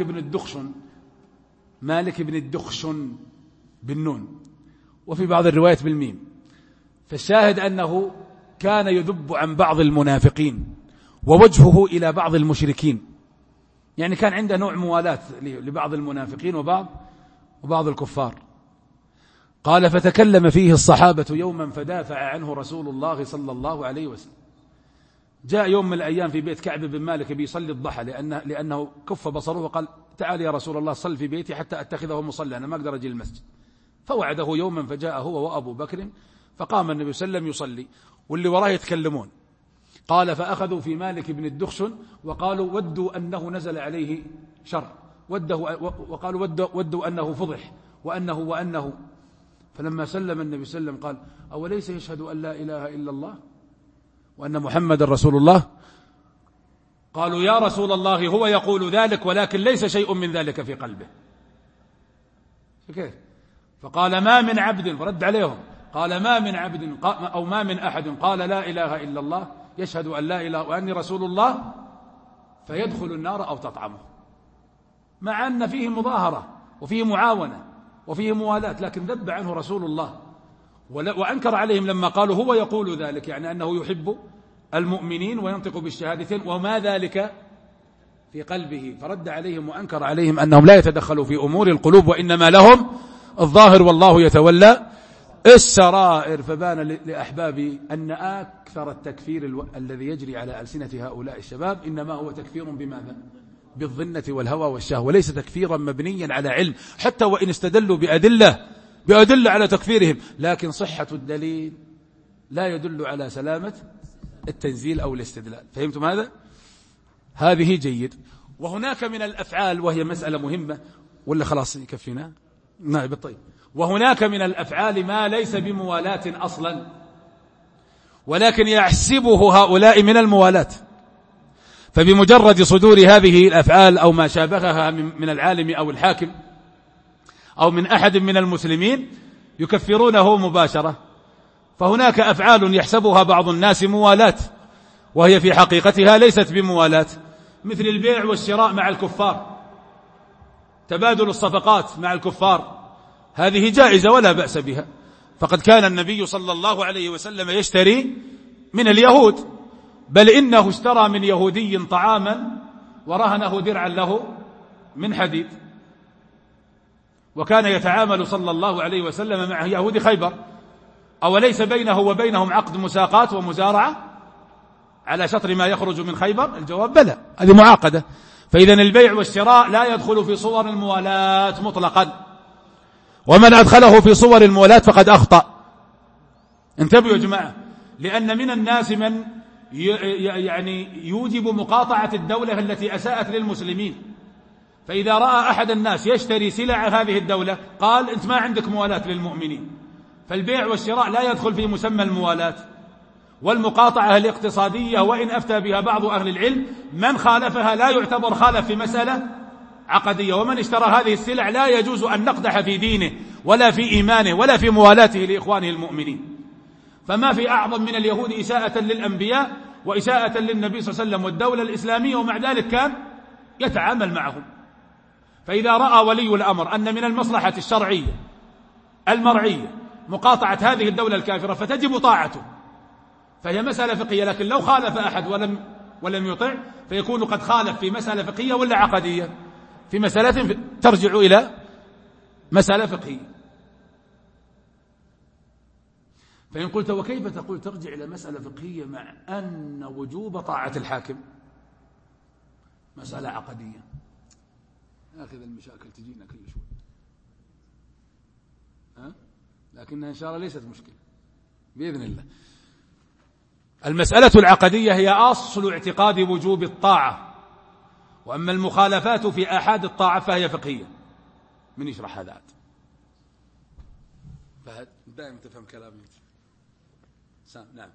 بن الدخشن بالنون، وفي بعض الروايات بالميم. فالشاهد أنه كان يذب عن بعض المنافقين ووجهه إلى بعض المشركين، يعني كان عنده نوع موالاة لبعض المنافقين وبعض الكفار. قال فتكلم فيه الصحابة يوما فدافع عنه رسول الله صلى الله عليه وسلم. جاء يوم من الأيام في بيت كعب بن مالك بيصلي الضحى لأنه كف بصره وقال تعال يا رسول الله صل في بيتي حتى أتخذه مصلى، أنا ما أقدر أجي المسجد. فوعده يوما فجاء هو وأبو بكر، فقام النبي صلى الله عليه وسلم يصلي واللي وراه يتكلمون. قال فأخذوا في مالك بن الدخشن وقالوا ودوا أنه نزل عليه شر، وقالوا ودوا أنه فضح وأنه. فلما سلم النبي صلى الله عليه وسلم قال أوليس يشهد أن لا إله إلا الله وأن محمد رسول الله؟ قالوا يا رسول الله هو يقول ذلك ولكن ليس شيء من ذلك في قلبه. كيف؟ فقال ما من عبد، فرد عليهم قال ما من عبد أو ما من أحد قال لا إله إلا الله يشهد أن لا إله وأني رسول الله فيدخل النار أو تطعمه، مع أن فيه مظاهرة وفيه معاونة وفيه موالاة، لكن ذب عنه رسول الله وأنكر عليهم لما قالوا هو يقول ذلك، يعني أنه يحب المؤمنين وينطق بالشهادتين وما ذلك في قلبه. فرد عليهم وأنكر عليهم أنهم لا يتدخلوا في أمور القلوب وإنما لهم الظاهر والله يتولى السرائر. فبان لأحبابي أن أكثر التكفير الذي يجري على ألسنة هؤلاء الشباب إنما هو تكفير بماذا؟ بالظنة والهوى والشهوة، وليس تكفيرا مبنيا على علم، حتى وإن استدلوا بأدلة على تكفيرهم، لكن صحة الدليل لا يدل على سلامة التنزيل أو الاستدلال. فهمتم هذا؟ هذه جيد. وهناك من الأفعال، وهي مسألة مهمة، ولا خلاص يكفينا؟ نعم بالطيب. وهناك من الأفعال ما ليس بموالاة أصلا، ولكن يحسبه هؤلاء من الموالاة، فبمجرد صدور هذه الأفعال أو ما شابهها من العالم أو الحاكم أو من أحد من المسلمين يكفرونه مباشرة. فهناك أفعال يحسبها بعض الناس موالاة وهي في حقيقتها ليست بموالاة، مثل البيع والشراء مع الكفار، تبادل الصفقات مع الكفار، هذه جائزة ولا بأس بها. فقد كان النبي صلى الله عليه وسلم يشتري من اليهود، بل إنه اشترى من يهودي طعاما ورهنه درعا له من حديد. وكان يتعامل صلى الله عليه وسلم مع يهود خيبر، أوليس بينه وبينهم عقد مساقات ومزارعة على شطر ما يخرج من خيبر؟ الجواب بلى، هذه معاقدة. فإذا البيع والشراء لا يدخل في صور الموالاة مطلقا، ومن أدخله في صور الموالاة فقد أخطأ. انتبهوا يا جماعة، لأن من الناس من يعني يوجب مقاطعة الدولة التي أساءت للمسلمين، فإذا رأى أحد الناس يشتري سلع هذه الدولة قال أنت ما عندك موالاة للمؤمنين. فالبيع والشراء لا يدخل في مسمى الموالاة والمقاطعة الاقتصادية، وإن أفتى بها بعض أهل العلم من خالفها لا يعتبر خالف في مسألة عقدية، ومن اشترى هذه السلع لا يجوز أن نقدح في دينه ولا في إيمانه ولا في موالاته لإخوانه المؤمنين. فما في أعظم من اليهود إساءة للأنبياء وإساءة للنبي صلى الله عليه وسلم والدولة الإسلامية، ومع ذلك كان يتعامل معهم. فإذا رأى ولي الأمر أن من المصلحة الشرعية المرعية مقاطعة هذه الدولة الكافرة فتجب طاعته، فهي مسألة فقهية. لكن لو خالف أحد ولم يطع فيكون قد خالف في مسألة فقهية ولا عقدية، في مسألة ترجع إلى مسألة فقهية. فإن قلت وكيف تقول ترجع إلى مسألة فقهية مع أن وجوب طاعة الحاكم مسألة عقدية؟ آخذ المشاكل تجينا كل شوي، لكنها إن شاء الله ليست مشكلة بإذن الله. المسألة العقدية هي أصل اعتقاد وجوب الطاعة، وأما المخالفات في آحاد الطاعة فهي فقهية. من يشرح هذا؟ فهد دائما تفهم كلامي. نعم،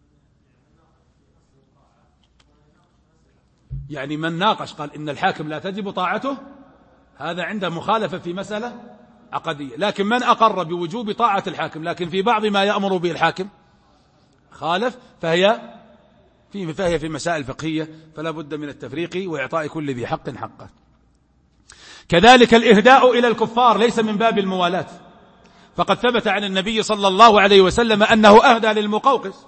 يعني من ناقش قال إن الحاكم لا تجب طاعته هذا عنده مخالفة في مسألة عقدية. لكن من أقر بوجوب طاعة الحاكم لكن في بعض ما يأمر به الحاكم خالف فهي في مسائل فقهية، فلا بد من التفريق وإعطاء كل ذي حق حقه. كذلك الإهداء إلى الكفار ليس من باب الموالاة، فقد ثبت عن النبي صلى الله عليه وسلم أنه أهدى للمقوقس،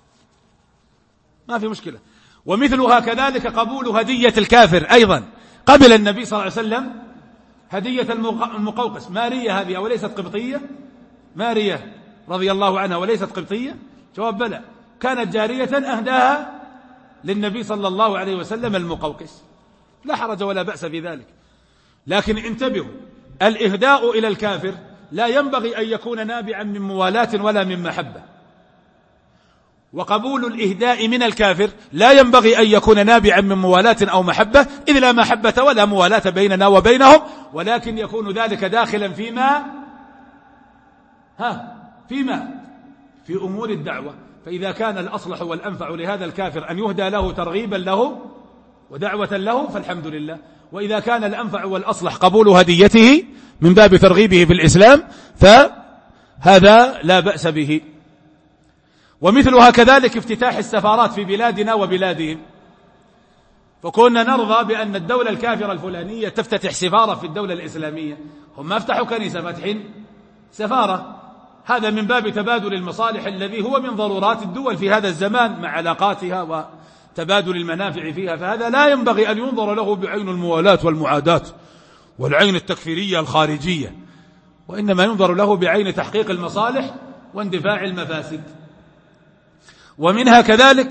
ما في مشكلة. ومثلها كذلك قبول هدية الكافر، أيضا قبل النبي صلى الله عليه وسلم هدية المقوقس. مارية هذه وليست قبطية؟ مارية رضي الله عنها وليست قبطية؟ جواب بلى، كانت جارية أهداها للنبي صلى الله عليه وسلم المقوقس، لا حرج ولا بأس في ذلك. لكن انتبهوا، الإهداء إلى الكافر لا ينبغي أن يكون نابعا من موالاة ولا من محبة، وقبول الإهداء من الكافر لا ينبغي أن يكون نابعا من موالاة أو محبة، إذ لا محبة ولا موالاة بيننا وبينهم، ولكن يكون ذلك داخلا في أمور الدعوة. فإذا كان الأصلح والأنفع لهذا الكافر أن يهدى له ترغيبا له ودعوة له فالحمد لله، وإذا كان الأنفع والأصلح قبول هديته من باب ترغيبه في الإسلام فهذا لا بأس به. ومثلها كذلك افتتاح السفارات في بلادنا وبلادهم، فكنا نرضى بأن الدولة الكافرة الفلانية تفتتح سفارة في الدولة الإسلامية، هم ما افتحوا كنيسة، فاتحين سفارة. هذا من باب تبادل المصالح الذي هو من ضرورات الدول في هذا الزمان مع علاقاتها وتبادل المنافع فيها، فهذا لا ينبغي أن ينظر له بعين الموالاة والمعاداة والعين التكفيرية الخارجية، وإنما ينظر له بعين تحقيق المصالح واندفاع المفاسد. ومنها كذلك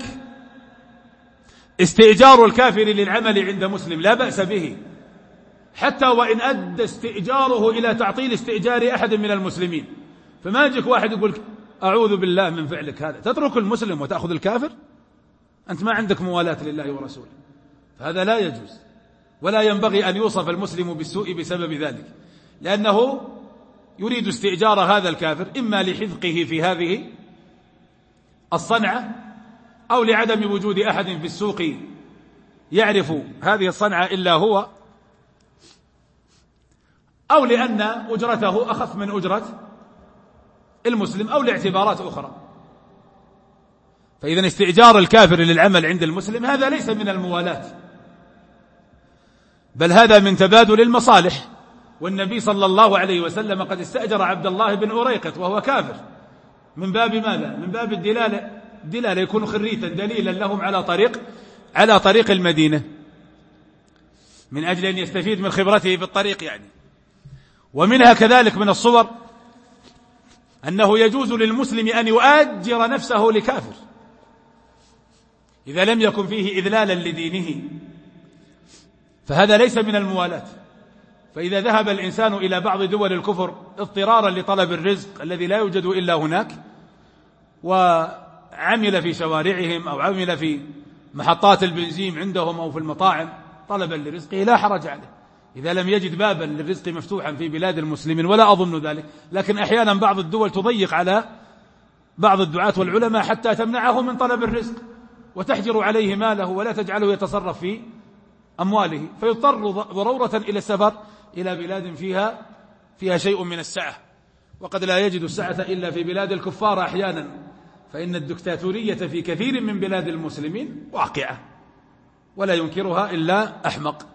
استئجار الكافر للعمل عند مسلم، لا بأس به حتى وإن أدى استئجاره إلى تعطيل استئجار أحد من المسلمين. فما يجيك واحد يقول أعوذ بالله من فعلك هذا، تترك المسلم وتأخذ الكافر؟ أنت ما عندك موالاة لله ورسوله، فهذا لا يجوز، ولا ينبغي أن يوصف المسلم بالسوء بسبب ذلك، لأنه يريد استئجار هذا الكافر إما لحذقه في هذه الصنعة، أو لعدم وجود أحد في السوق يعرف هذه الصنعة إلا هو، أو لأن أجرته أخف من أجرة المسلم، أو لاعتبارات أخرى. فإذا استئجار الكافر للعمل عند المسلم هذا ليس من الموالاة، بل هذا من تبادل المصالح. والنبي صلى الله عليه وسلم قد استأجر عبد الله بن أريقط وهو كافر، من باب ماذا؟ من باب الدلالة يكون خريتا دليلا لهم على طريق المدينة، من أجل أن يستفيد من خبرته في الطريق يعني. ومنها كذلك من الصور أنه يجوز للمسلم أن يؤجر نفسه لكافر إذا لم يكن فيه إذلالا لدينه، فهذا ليس من الموالاة. فإذا ذهب الإنسان إلى بعض دول الكفر اضطرارا لطلب الرزق الذي لا يوجد إلا هناك، وعمل في شوارعهم أو عمل في محطات البنزين عندهم أو في المطاعم طلبا لرزقه، لا حرج عليه إذا لم يجد بابا للرزق مفتوحا في بلاد المسلمين، ولا أظن ذلك. لكن أحيانا بعض الدول تضيق على بعض الدعاة والعلماء حتى تمنعه من طلب الرزق وتحجر عليه ماله ولا تجعله يتصرف في أمواله، فيضطر ضرورة إلى السفر إلى بلاد فيها شيء من السعة، وقد لا يجد السعة إلا في بلاد الكفار أحيانا، فإن الدكتاتورية في كثير من بلاد المسلمين واقعة ولا ينكرها إلا أحمق.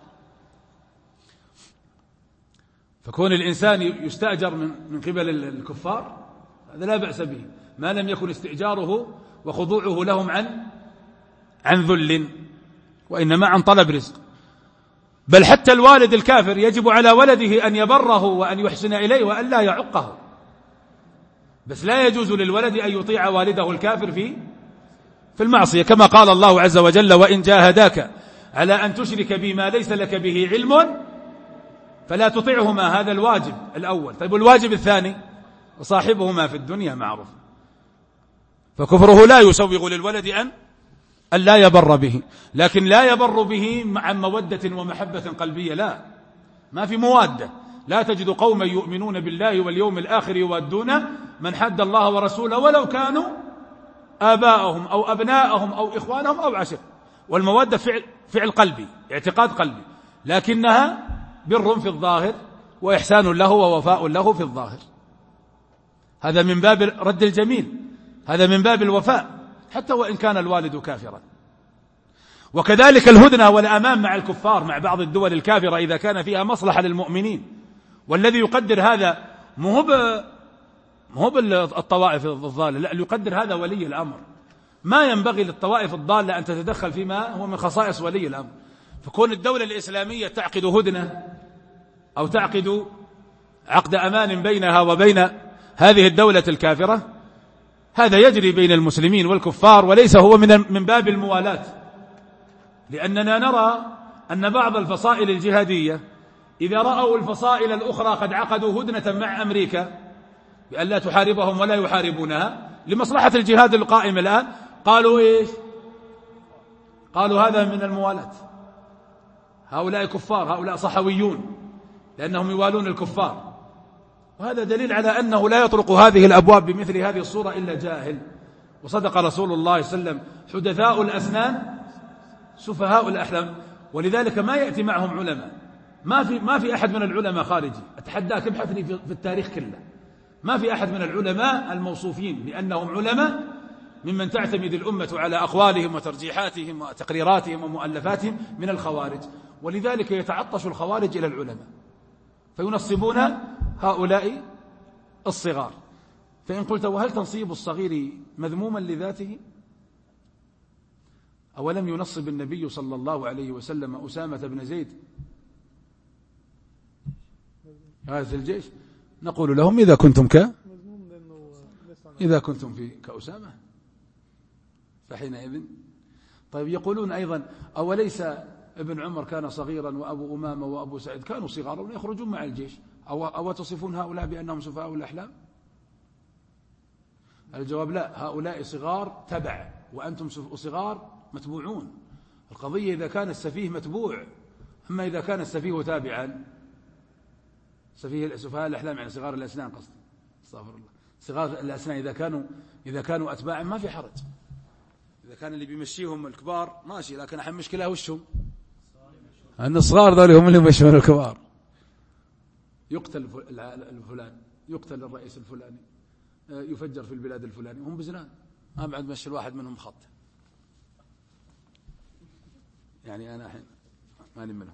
فكون الإنسان يستأجر من قبل الكفار هذا لا بأس به، ما لم يكن استئجاره وخضوعه لهم عن ذل، وإنما عن طلب رزق. بل حتى الوالد الكافر يجب على ولده أن يبره وأن يحسن إليه وأن لا يعقه، بس لا يجوز للولد أن يطيع والده الكافر في المعصية، كما قال الله عز وجل: وإن جاهداك على أن تشرك بما ليس لك به علم فلا تطعهما. هذا الواجب الأول. طيب الواجب الثاني: وصاحبهما في الدنيا معروف. فكفره لا يسوغ للولد أن لا يبر به، لكن لا يبر به عن مودة ومحبة قلبية، لا، ما في موادة. لا تجد قوما يؤمنون بالله واليوم الآخر يوادون من حد الله ورسوله ولو كانوا آباءهم أو أبناءهم أو إخوانهم أو عشر. والمودة فعل قلبي، اعتقاد قلبي، لكنها بر في الظاهر وإحسان له ووفاء له في الظاهر. هذا من باب رد الجميل، هذا من باب الوفاء حتى وإن كان الوالد كافرا. وكذلك الهدنة والأمان مع الكفار، مع بعض الدول الكافرة إذا كان فيها مصلحة للمؤمنين. والذي يقدر هذا مو الطوائف الضالة، لا، يقدر هذا ولي الأمر. ما ينبغي للطوائف الضالة أن تتدخل فيما هو من خصائص ولي الأمر. فكون الدولة الإسلامية تعقد هدنة أو تعقد عقد أمان بينها وبين هذه الدولة الكافرة، هذا يجري بين المسلمين والكفار، وليس هو من باب الموالاة. لأننا نرى أن بعض الفصائل الجهادية إذا رأوا الفصائل الأخرى قد عقدوا هدنة مع أمريكا بأن لا تحاربهم ولا يحاربونها لمصلحة الجهاد القائم الآن، قالوا إيش؟ قالوا هذا من الموالاة، هؤلاء كفار، هؤلاء صحويون، لأنهم يوالون الكفار. وهذا دليل على أنه لا يطرق هذه الأبواب بمثل هذه الصورة إلا جاهل. وصدق رسول الله صلى الله عليه وسلم: حدثاء الأسنان سفهاء الأحلام. ولذلك ما يأتي معهم علماء، ما في أحد من العلماء خارجي، أتحداك ابحثني في التاريخ كله، ما في أحد من العلماء الموصوفين لأنهم علماء ممن تعتمد الأمة على أقوالهم وترجيحاتهم وتقريراتهم ومؤلفاتهم من الخوارج. ولذلك يتعطش الخوارج إلى العلماء فينصبون هؤلاء الصغار. فإن قلت: وهل تنصيب الصغير مذموما لذاته؟ أولم ينصب النبي صلى الله عليه وسلم أسامة بن زيد غازي الجيش؟ نقول لهم: إذا كنتم كأسامة فحينئذ. طيب يقولون أيضا: أوليس ابن عمر كان صغيرا وأبو أمامة وأبو سعيد كانوا صغارا ويخرجون مع الجيش، أو تصفون هؤلاء بأنهم سفهاء الأحلام؟ الجواب: لا، هؤلاء صغار تبع وأنتم صغار متبوعون. القضية إذا كان السفيه متبوع، أما إذا كان السفيه تابعا، سفهاء الأحلام يعني صغار الأسنان، قصدي استغفر الله، صغار الأسنان إذا كانوا أتباعا ما في حرج. إذا كان اللي بيمشيهم الكبار ماشي، لكن أحد مشكلة وشهم أن الصغار ذولي هم اللي يمشون الكبار. يقتل الفلان، يقتل الرئيس الفلاني، يفجر في البلاد الفلاني، هم بزنان، ما بعد مشي الواحد منهم خط. يعني أنا الحين ماني منهم.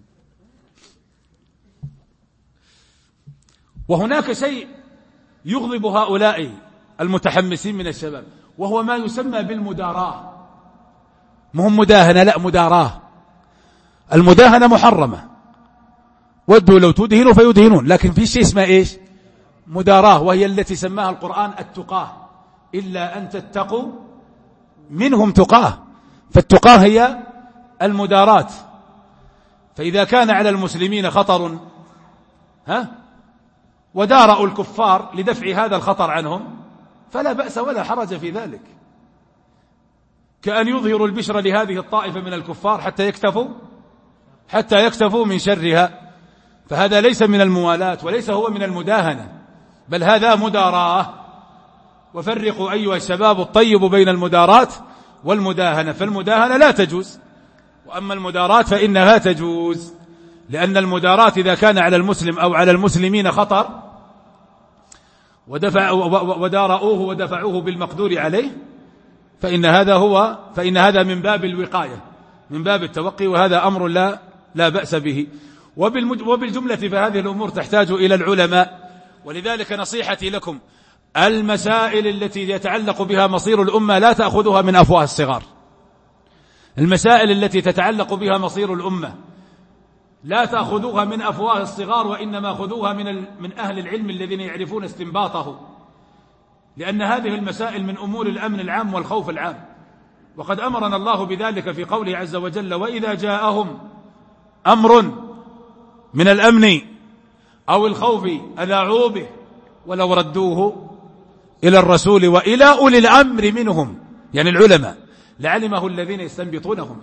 وهناك شيء يغضب هؤلاء المتحمسين من الشباب، وهو ما يسمى بالمداراة. مهم مداهنة، لا مداراة. المداهنة محرمة، ودوا لو تدهنوا فيدهنون، لكن في شيء اسمه إيش؟ مداراة، وهي التي سماها القرآن التقاه، إلا أن تتقوا منهم تقاه. فالتقاه هي المدارات. فإذا كان على المسلمين خطر ودارأوا الكفار لدفع هذا الخطر عنهم فلا بأس ولا حرج في ذلك، كأن يظهروا البشر لهذه الطائفة من الكفار حتى يكتفوا من شرها. فهذا ليس من الموالاة وليس هو من المداهنة، بل هذا مداراة. وفرقوا أيها الشباب الطيب بين المدارات والمداهنة، فالمداهنة لا تجوز، وأما المداراة فإنها تجوز، لأن المداراة إذا كان على المسلم أو على المسلمين خطر ودارؤوه ودفعوه بالمقدور عليه فإن هذا من باب الوقاية، من باب التوقي، وهذا أمر لا بأس به. وبالجملة فهذه الأمور تحتاج إلى العلماء. ولذلك نصيحتي لكم، المسائل التي يتعلق بها مصير الأمة لا تأخذوها من أفواه الصغار. المسائل التي تتعلق بها مصير الأمة لا تأخذوها من أفواه الصغار، وإنما خذوها من أهل العلم الذين يعرفون استنباطه، لأن هذه المسائل من أمور الأمن العام والخوف العام. وقد أمرنا الله بذلك في قوله عز وجل: وإذا جاءهم أمر من الأمن أو الخوف أذاعوا به ولو ردوه إلى الرسول وإلى أولي الأمر منهم، يعني العلماء، لعلمه الذين يستنبطونهم.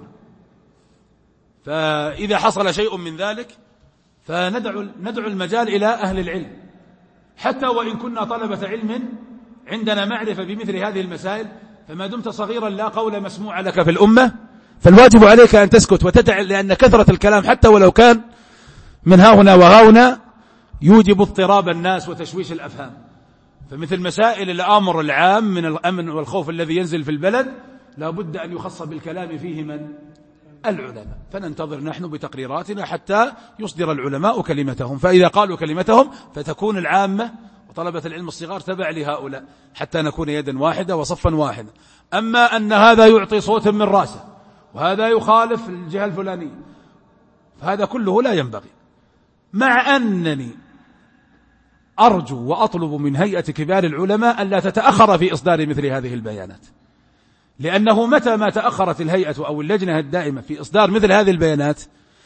فإذا حصل شيء من ذلك فندعو المجال إلى أهل العلم، حتى وإن كنا طلبة علم عندنا معرفة بمثل هذه المسائل، فما دمت صغيرا لا قول مسموع لك في الأمة، فالواجب عليك أن تسكت وتدع، لأن كثرة الكلام حتى ولو كان من هاهنا وهاهنا يوجب اضطراب الناس وتشويش الأفهام. فمثل مسائل الأمر العام من الأمن والخوف الذي ينزل في البلد لا بد أن يخص بالكلام فيه من؟ العلماء. فننتظر نحن بتقريراتنا حتى يصدر العلماء كلمتهم، فإذا قالوا كلمتهم فتكون العامة وطلبة العلم الصغار تبع لهؤلاء، حتى نكون يدا واحدة وصفا واحدا. أما أن هذا يعطي صوت من رأسه وهذا يخالف الجهة الفلانية، فهذا كله لا ينبغي. مع أنني أرجو وأطلب من هيئة كبار العلماء أن لا تتأخر في إصدار مثل هذه البيانات، لأنه متى ما تأخرت الهيئة أو اللجنة الدائمة في إصدار مثل هذه البيانات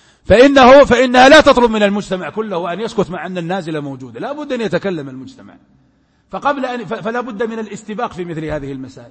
فإنها لا تطلب من المجتمع كله أن يسكت مع أن النازلة موجودة، لا بد أن يتكلم المجتمع. فلا بد من الاستباق في مثل هذه المسائل.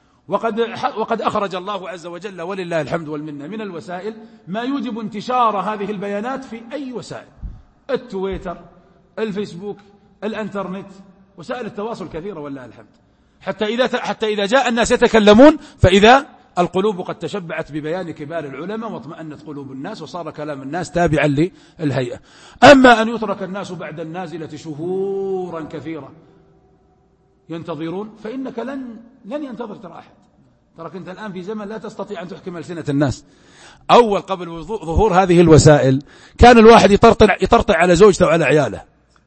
وقد أخرج الله عز وجل ولله الحمد والمنة من الوسائل ما يوجب انتشار هذه البيانات في أي وسائل: التويتر، الفيسبوك، الانترنت، وسائل التواصل كثيرة ولله الحمد، حتى إذا جاء الناس يتكلمون فإذا القلوب قد تشبعت ببيان كبار العلماء واطمأنت قلوب الناس وصار كلام الناس تابعا للهيئة. أما أن يترك الناس بعد النازلة شهورا كثيرة ينتظرون فإنك لن ينتظر ترى أحد. ترك أنت الآن في زمن لا تستطيع أن تحكم ألسنة الناس. أول قبل ظهور هذه الوسائل كان الواحد يطرطع على زوجته وعلى عياله،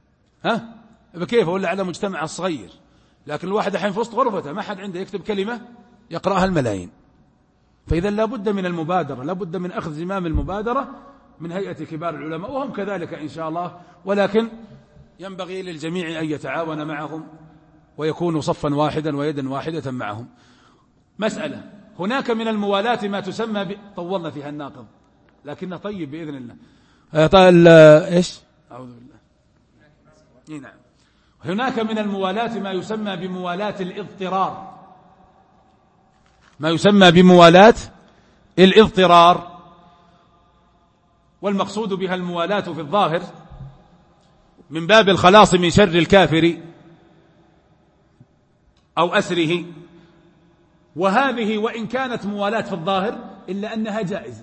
بكيف ولا على مجتمع الصغير، لكن الواحد الحين في وسط غرفته ما حد عنده يكتب كلمة يقرأها الملايين. فإذا لا بد من المبادرة، لا بد من أخذ زمام المبادرة من هيئة كبار العلماء، وهم كذلك إن شاء الله، ولكن ينبغي للجميع أن يتعاون معهم ويكونوا صفا واحدا ويدا واحدة معهم. مسألة: هناك من الموالاة ما تسمى طولنا فيها الناقض لكنه طيب بإذن الله. إيش؟ أعوذ بالله. نعم. هناك من الموالاة ما يسمى بموالاة الاضطرار، ما يسمى بموالاة الاضطرار، والمقصود بها الموالاة في الظاهر من باب الخلاص من شر الكافر أو أسره. وهذه وإن كانت موالاة في الظاهر إلا أنها جائزة،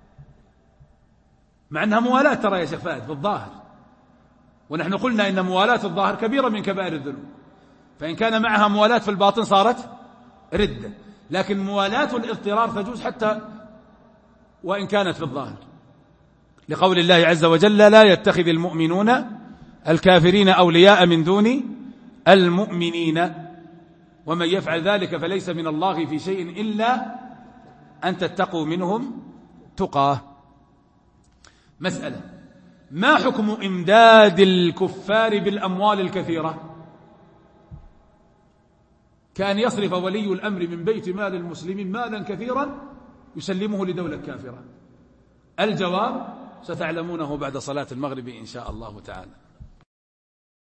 مع أنها موالاة ترى يا شيخ فهد في الظاهر، ونحن قلنا إن موالاة الظاهر كبيرة من كبائر الذنوب، فإن كان معها موالاة في الباطن صارت ردة. لكن موالاة الاضطرار تجوز حتى وإن كانت في الظاهر، لقول الله عز وجل: لا يتخذ المؤمنون الكافرين أولياء من دون المؤمنين. ومن يفعل ذلك فليس من الله في شيء إلا أن تتقوا منهم تقاه. مسألة: ما حكم إمداد الكفار بالأموال الكثيرة؟ كان يصرف ولي الأمر من بيت مال المسلمين مالا كثيرا يسلمه لدولة كافرة. الجواب ستعلمونه بعد صلاة المغرب إن شاء الله تعالى.